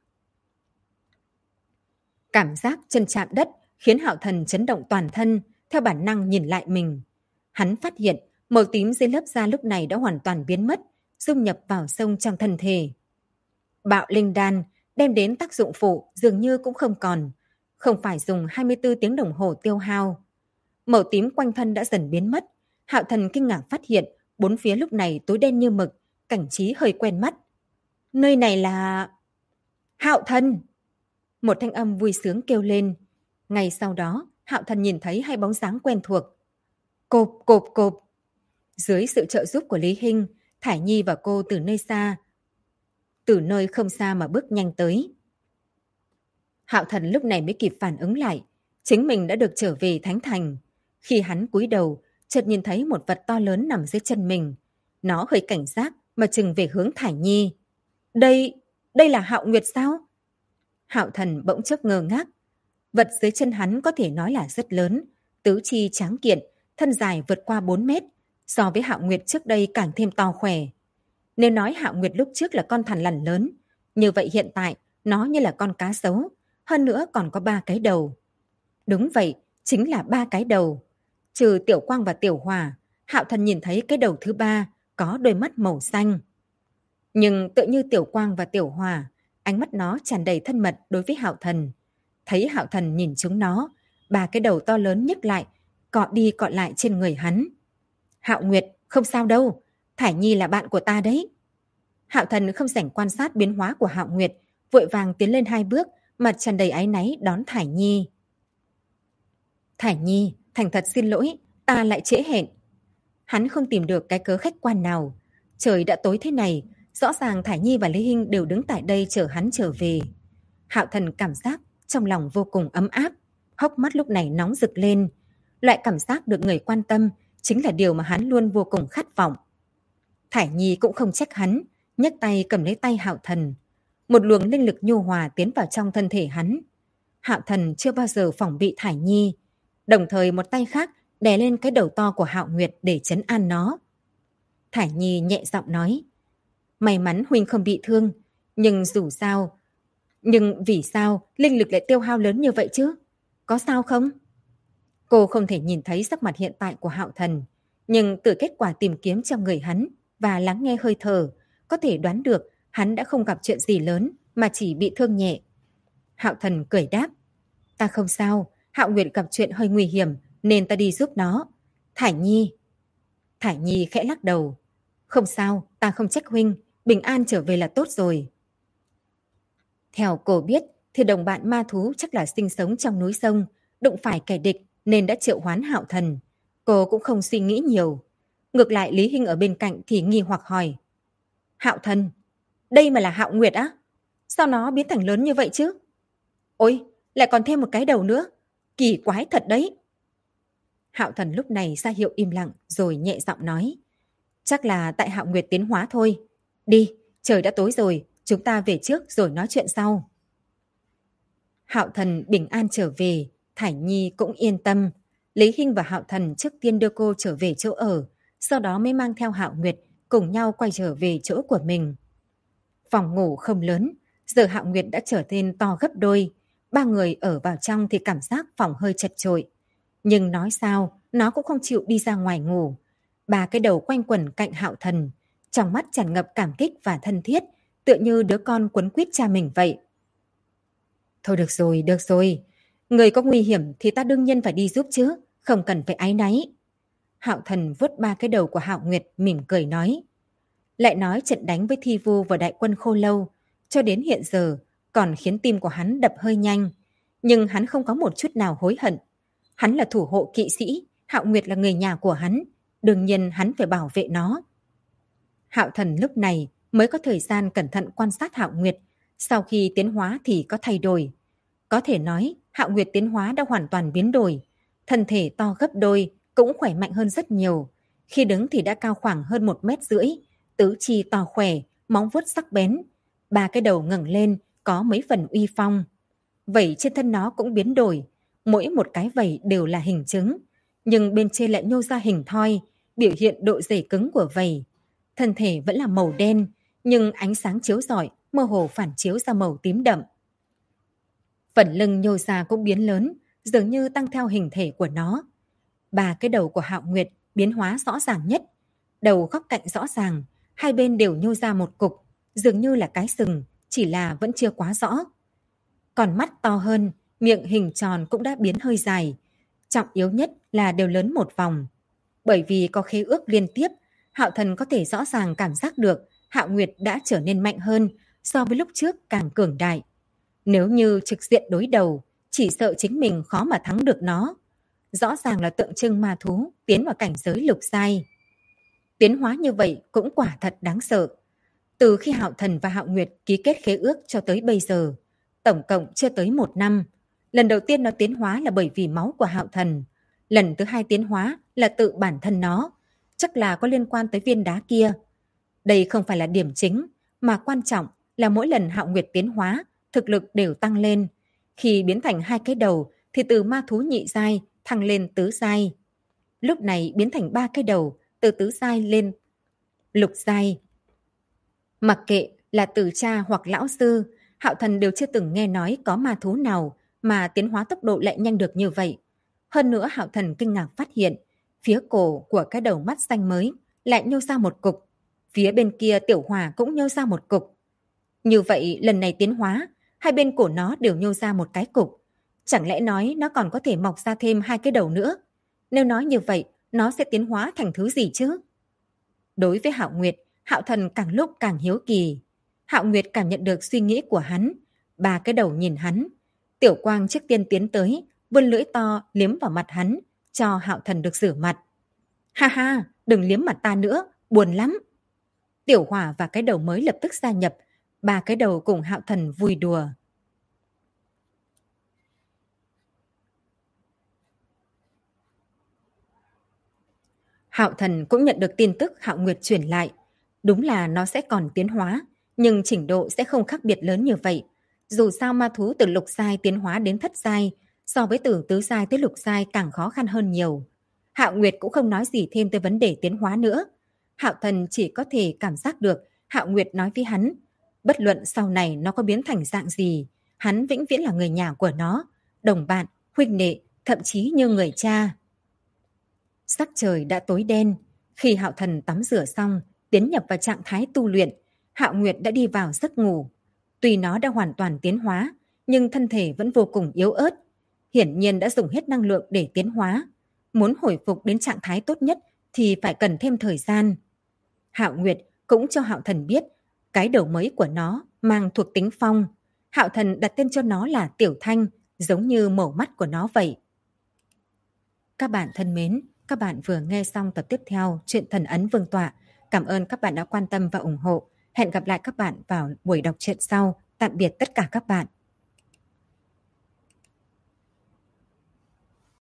Cảm giác chân chạm đất khiến Hạo Thần chấn động toàn thân, theo bản năng nhìn lại mình. Hắn phát hiện màu tím dưới lớp da lúc này đã hoàn toàn biến mất, dung nhập vào sông trong thân thể. Bạo linh đan đem đến tác dụng phụ dường như cũng không còn, không phải dùng 24 tiếng đồng hồ tiêu hao. Màu tím quanh thân đã dần biến mất. Hạo Thần kinh ngạc phát hiện bốn phía lúc này tối đen như mực, cảnh trí hơi quen mắt. Nơi này là... Hạo Thần! Một thanh âm vui sướng kêu lên. Ngay sau đó, Hạo Thần nhìn thấy hai bóng dáng quen thuộc. Cộp, cộp, cộp. Dưới sự trợ giúp của Lý Hinh, Thải Nhi và cô từ nơi không xa mà bước nhanh tới. Hạo Thần lúc này mới kịp phản ứng lại, chính mình đã được trở về Thánh Thành. Khi hắn cúi đầu, chợt nhìn thấy một vật to lớn nằm dưới chân mình. Nó hơi cảnh giác mà chừng về hướng Thải Nhi. Đây là Hạo Nguyệt sao? Hạo Thần bỗng chốc ngơ ngác. Vật dưới chân hắn có thể nói là rất lớn, tứ chi tráng kiện, thân dài vượt qua 4 mét, so với Hạo Nguyệt trước đây càng thêm to khỏe. Nếu nói Hạo Nguyệt lúc trước là con thằn lằn lớn, như vậy hiện tại nó như là con cá sấu, hơn nữa còn có 3 cái đầu. Đúng vậy, chính là 3 cái đầu. Trừ Tiểu Quang và Tiểu Hòa, Hạo Thần nhìn thấy cái đầu thứ 3 có đôi mắt màu xanh. Nhưng tựa như Tiểu Quang và Tiểu Hòa, ánh mắt nó tràn đầy thân mật đối với Hạo Thần. Thấy Hạo Thần nhìn chúng nó, 3 cái đầu to lớn nhấc lại, cọ đi cọ lại trên người hắn. Hạo Nguyệt, không sao đâu, Thải Nhi là bạn của ta đấy. Hạo Thần không rảnh quan sát biến hóa của Hạo Nguyệt, vội vàng tiến lên 2 bước, mặt tràn đầy áy náy đón Thải Nhi. Thải thành thật xin lỗi, ta lại trễ hẹn. Hắn không tìm được cái cớ khách quan nào. Trời đã tối thế này, rõ ràng Thải Nhi và Lý Hinh đều đứng tại đây chờ hắn trở về. Hạo Thần cảm giác trong lòng vô cùng ấm áp, hốc mắt lúc này nóng rực lên. Loại cảm giác được người quan tâm chính là điều mà hắn luôn vô cùng khát vọng. Thải Nhi cũng không trách hắn, nhấc tay cầm lấy tay Hạo Thần. Một luồng linh lực nhu hòa tiến vào trong thân thể hắn. Hạo Thần chưa bao giờ phỏng bị Thải Nhi, đồng thời một tay khác đè lên cái đầu to của Hạo Nguyệt để trấn an nó. Thải Nhi nhẹ giọng nói, may mắn huynh không bị thương, nhưng vì sao linh lực lại tiêu hao lớn như vậy chứ? Có sao không? Cô không thể nhìn thấy sắc mặt hiện tại của Hạo Thần, nhưng từ kết quả tìm kiếm trong người hắn và lắng nghe hơi thở, có thể đoán được hắn đã không gặp chuyện gì lớn mà chỉ bị thương nhẹ. Hạo Thần cười đáp, ta không sao, Hạo Nguyệt gặp chuyện hơi nguy hiểm nên ta đi giúp nó. Thải Nhi khẽ lắc đầu, không sao, ta không trách huynh, bình an trở về là tốt rồi. Theo cô biết thì đồng bạn ma thú chắc là sinh sống trong núi sông, đụng phải kẻ địch nên đã triệu hoán Hạo Thần. Cô cũng không suy nghĩ nhiều. Ngược lại Lý Hinh ở bên cạnh thì nghi hoặc hỏi, Hạo Thần, đây mà là Hạo Nguyệt á? Sao nó biến thành lớn như vậy chứ? Ôi, lại còn thêm một cái đầu nữa. Kỳ quái thật đấy. Hạo Thần lúc này ra hiệu im lặng rồi nhẹ giọng nói, chắc là tại Hạo Nguyệt tiến hóa thôi. Đi, trời đã tối rồi, chúng ta về trước rồi nói chuyện sau. Hạo Thần bình an trở về, Thải Nhi cũng yên tâm. Lý Hinh và Hạo Thần trước tiên đưa cô trở về chỗ ở, sau đó mới mang theo Hạo Nguyệt cùng nhau quay trở về chỗ của mình. Phòng ngủ không lớn, giờ Hạo Nguyệt đã trở nên to gấp đôi. Ba người ở vào trong thì cảm giác phòng hơi chật chội. Nhưng nói sao, nó cũng không chịu đi ra ngoài ngủ. Ba cái đầu quanh quẩn cạnh Hạo Thần, trong mắt tràn ngập cảm kích và thân thiết, tựa như đứa con quấn quýt cha mình vậy. Thôi được rồi. Người có nguy hiểm thì ta đương nhiên phải đi giúp chứ, không cần phải áy náy. Hạo Thần vuốt ba cái đầu của Hạo Nguyệt mỉm cười nói. Lại nói trận đánh với Thi Vu và đại quân Khô Lâu, cho đến hiện giờ còn khiến tim của hắn đập hơi nhanh. Nhưng hắn không có một chút nào hối hận. Hắn là thủ hộ kỵ sĩ, Hạo Nguyệt là người nhà của hắn, đương nhiên hắn phải bảo vệ nó. Hạo Thần lúc này mới có thời gian cẩn thận quan sát Hạo Nguyệt, sau khi tiến hóa thì có thay đổi. Có thể nói Hạo Nguyệt tiến hóa đã hoàn toàn biến đổi, thân thể to gấp đôi, cũng khỏe mạnh hơn rất nhiều. Khi đứng thì đã cao khoảng hơn 1,5 mét, tứ chi to khỏe, móng vuốt sắc bén. Ba cái đầu ngẩng lên, có mấy phần uy phong. Vảy trên thân nó cũng biến đổi, mỗi một cái vảy đều là hình trứng, nhưng bên trên lại nhô ra hình thoi, biểu hiện độ dày cứng của vảy. Thân thể vẫn là màu đen, nhưng ánh sáng chiếu rọi mơ hồ phản chiếu ra màu tím đậm. Phần lưng nhô ra cũng biến lớn, dường như tăng theo hình thể của nó. Ba cái đầu của Hạo Nguyệt biến hóa rõ ràng nhất. Đầu góc cạnh rõ ràng, hai bên đều nhô ra một cục, dường như là cái sừng, chỉ là vẫn chưa quá rõ. Còn mắt to hơn, miệng hình tròn cũng đã biến hơi dài. Trọng yếu nhất là đều lớn một vòng. Bởi vì có khế ước liên tiếp, Hạo Thần có thể rõ ràng cảm giác được Hạo Nguyệt đã trở nên mạnh hơn so với lúc trước, càng cường đại. Nếu như trực diện đối đầu, chỉ sợ chính mình khó mà thắng được nó. Rõ ràng là tượng trưng ma thú tiến vào cảnh giới lục giai. Tiến hóa như vậy cũng quả thật đáng sợ. Từ khi Hạo Thần và Hạo Nguyệt ký kết khế ước cho tới bây giờ, tổng cộng chưa tới 1 năm. Lần đầu tiên nó tiến hóa là bởi vì máu của Hạo Thần. Lần thứ 2 tiến hóa là tự bản thân nó. Chắc là có liên quan tới viên đá kia. Đây không phải là điểm chính, mà quan trọng là mỗi lần Hạo Nguyệt tiến hóa, thực lực đều tăng lên. Khi biến thành 2 cái đầu thì từ ma thú nhị giai thăng lên tứ giai. Lúc này biến thành 3 cái đầu, từ tứ giai lên lục giai. Mặc kệ là từ cha hoặc lão sư, Hạo Thần đều chưa từng nghe nói có ma thú nào mà tiến hóa tốc độ lại nhanh được như vậy. Hơn nữa Hạo Thần kinh ngạc phát hiện, phía cổ của cái đầu mắt xanh mới lại nhô ra một cục, phía bên kia Tiểu Hỏa cũng nhô ra một cục. Như vậy lần này tiến hóa, hai bên cổ nó đều nhô ra một cái cục. Chẳng lẽ nói nó còn có thể mọc ra thêm 2 cái đầu nữa? Nếu nói như vậy, nó sẽ tiến hóa thành thứ gì chứ? Đối với Hạo Nguyệt, Hạo Thần càng lúc càng hiếu kỳ. Hạo Nguyệt cảm nhận được suy nghĩ của hắn, 3 cái đầu nhìn hắn. Tiểu Quang trước tiên tiến tới, vươn lưỡi to liếm vào mặt hắn, cho Hạo Thần được rửa mặt. Ha ha, đừng liếm mặt ta nữa, buồn lắm. Tiểu Hỏa và cái đầu mới lập tức gia nhập, ba cái đầu cùng Hạo Thần vui đùa. Hạo Thần cũng nhận được tin tức Hạo Nguyệt chuyển lại. Đúng là nó sẽ còn tiến hóa, nhưng trình độ sẽ không khác biệt lớn như vậy. Dù sao ma thú từ lục giai tiến hóa đến thất giai, so với từ tứ giai tới lục giai càng khó khăn hơn nhiều. Hạo Nguyệt cũng không nói gì thêm tới vấn đề tiến hóa nữa. Hạo Thần chỉ có thể cảm giác được Hạo Nguyệt nói với hắn, bất luận sau này nó có biến thành dạng gì, hắn vĩnh viễn là người nhà của nó, đồng bạn, huynh đệ, thậm chí như người cha. Sắc trời đã tối đen, khi Hạo Thần tắm rửa xong, tiến nhập vào trạng thái tu luyện, Hạo Nguyệt đã đi vào giấc ngủ. Tuy nó đã hoàn toàn tiến hóa, nhưng thân thể vẫn vô cùng yếu ớt. Hiển nhiên đã dùng hết năng lượng để tiến hóa. Muốn hồi phục đến trạng thái tốt nhất thì phải cần thêm thời gian. Hạo Nguyệt cũng cho Hạo Thần biết, cái đầu mới của nó mang thuộc tính phong. Hạo Thần đặt tên cho nó là Tiểu Thanh, giống như màu mắt của nó vậy. Các bạn thân mến, các bạn vừa nghe xong tập tiếp theo Truyện Thần Ấn Vương Tọa. Cảm ơn các bạn đã quan tâm và ủng hộ. Hẹn gặp lại các bạn vào buổi đọc truyện sau. Tạm biệt tất cả các bạn.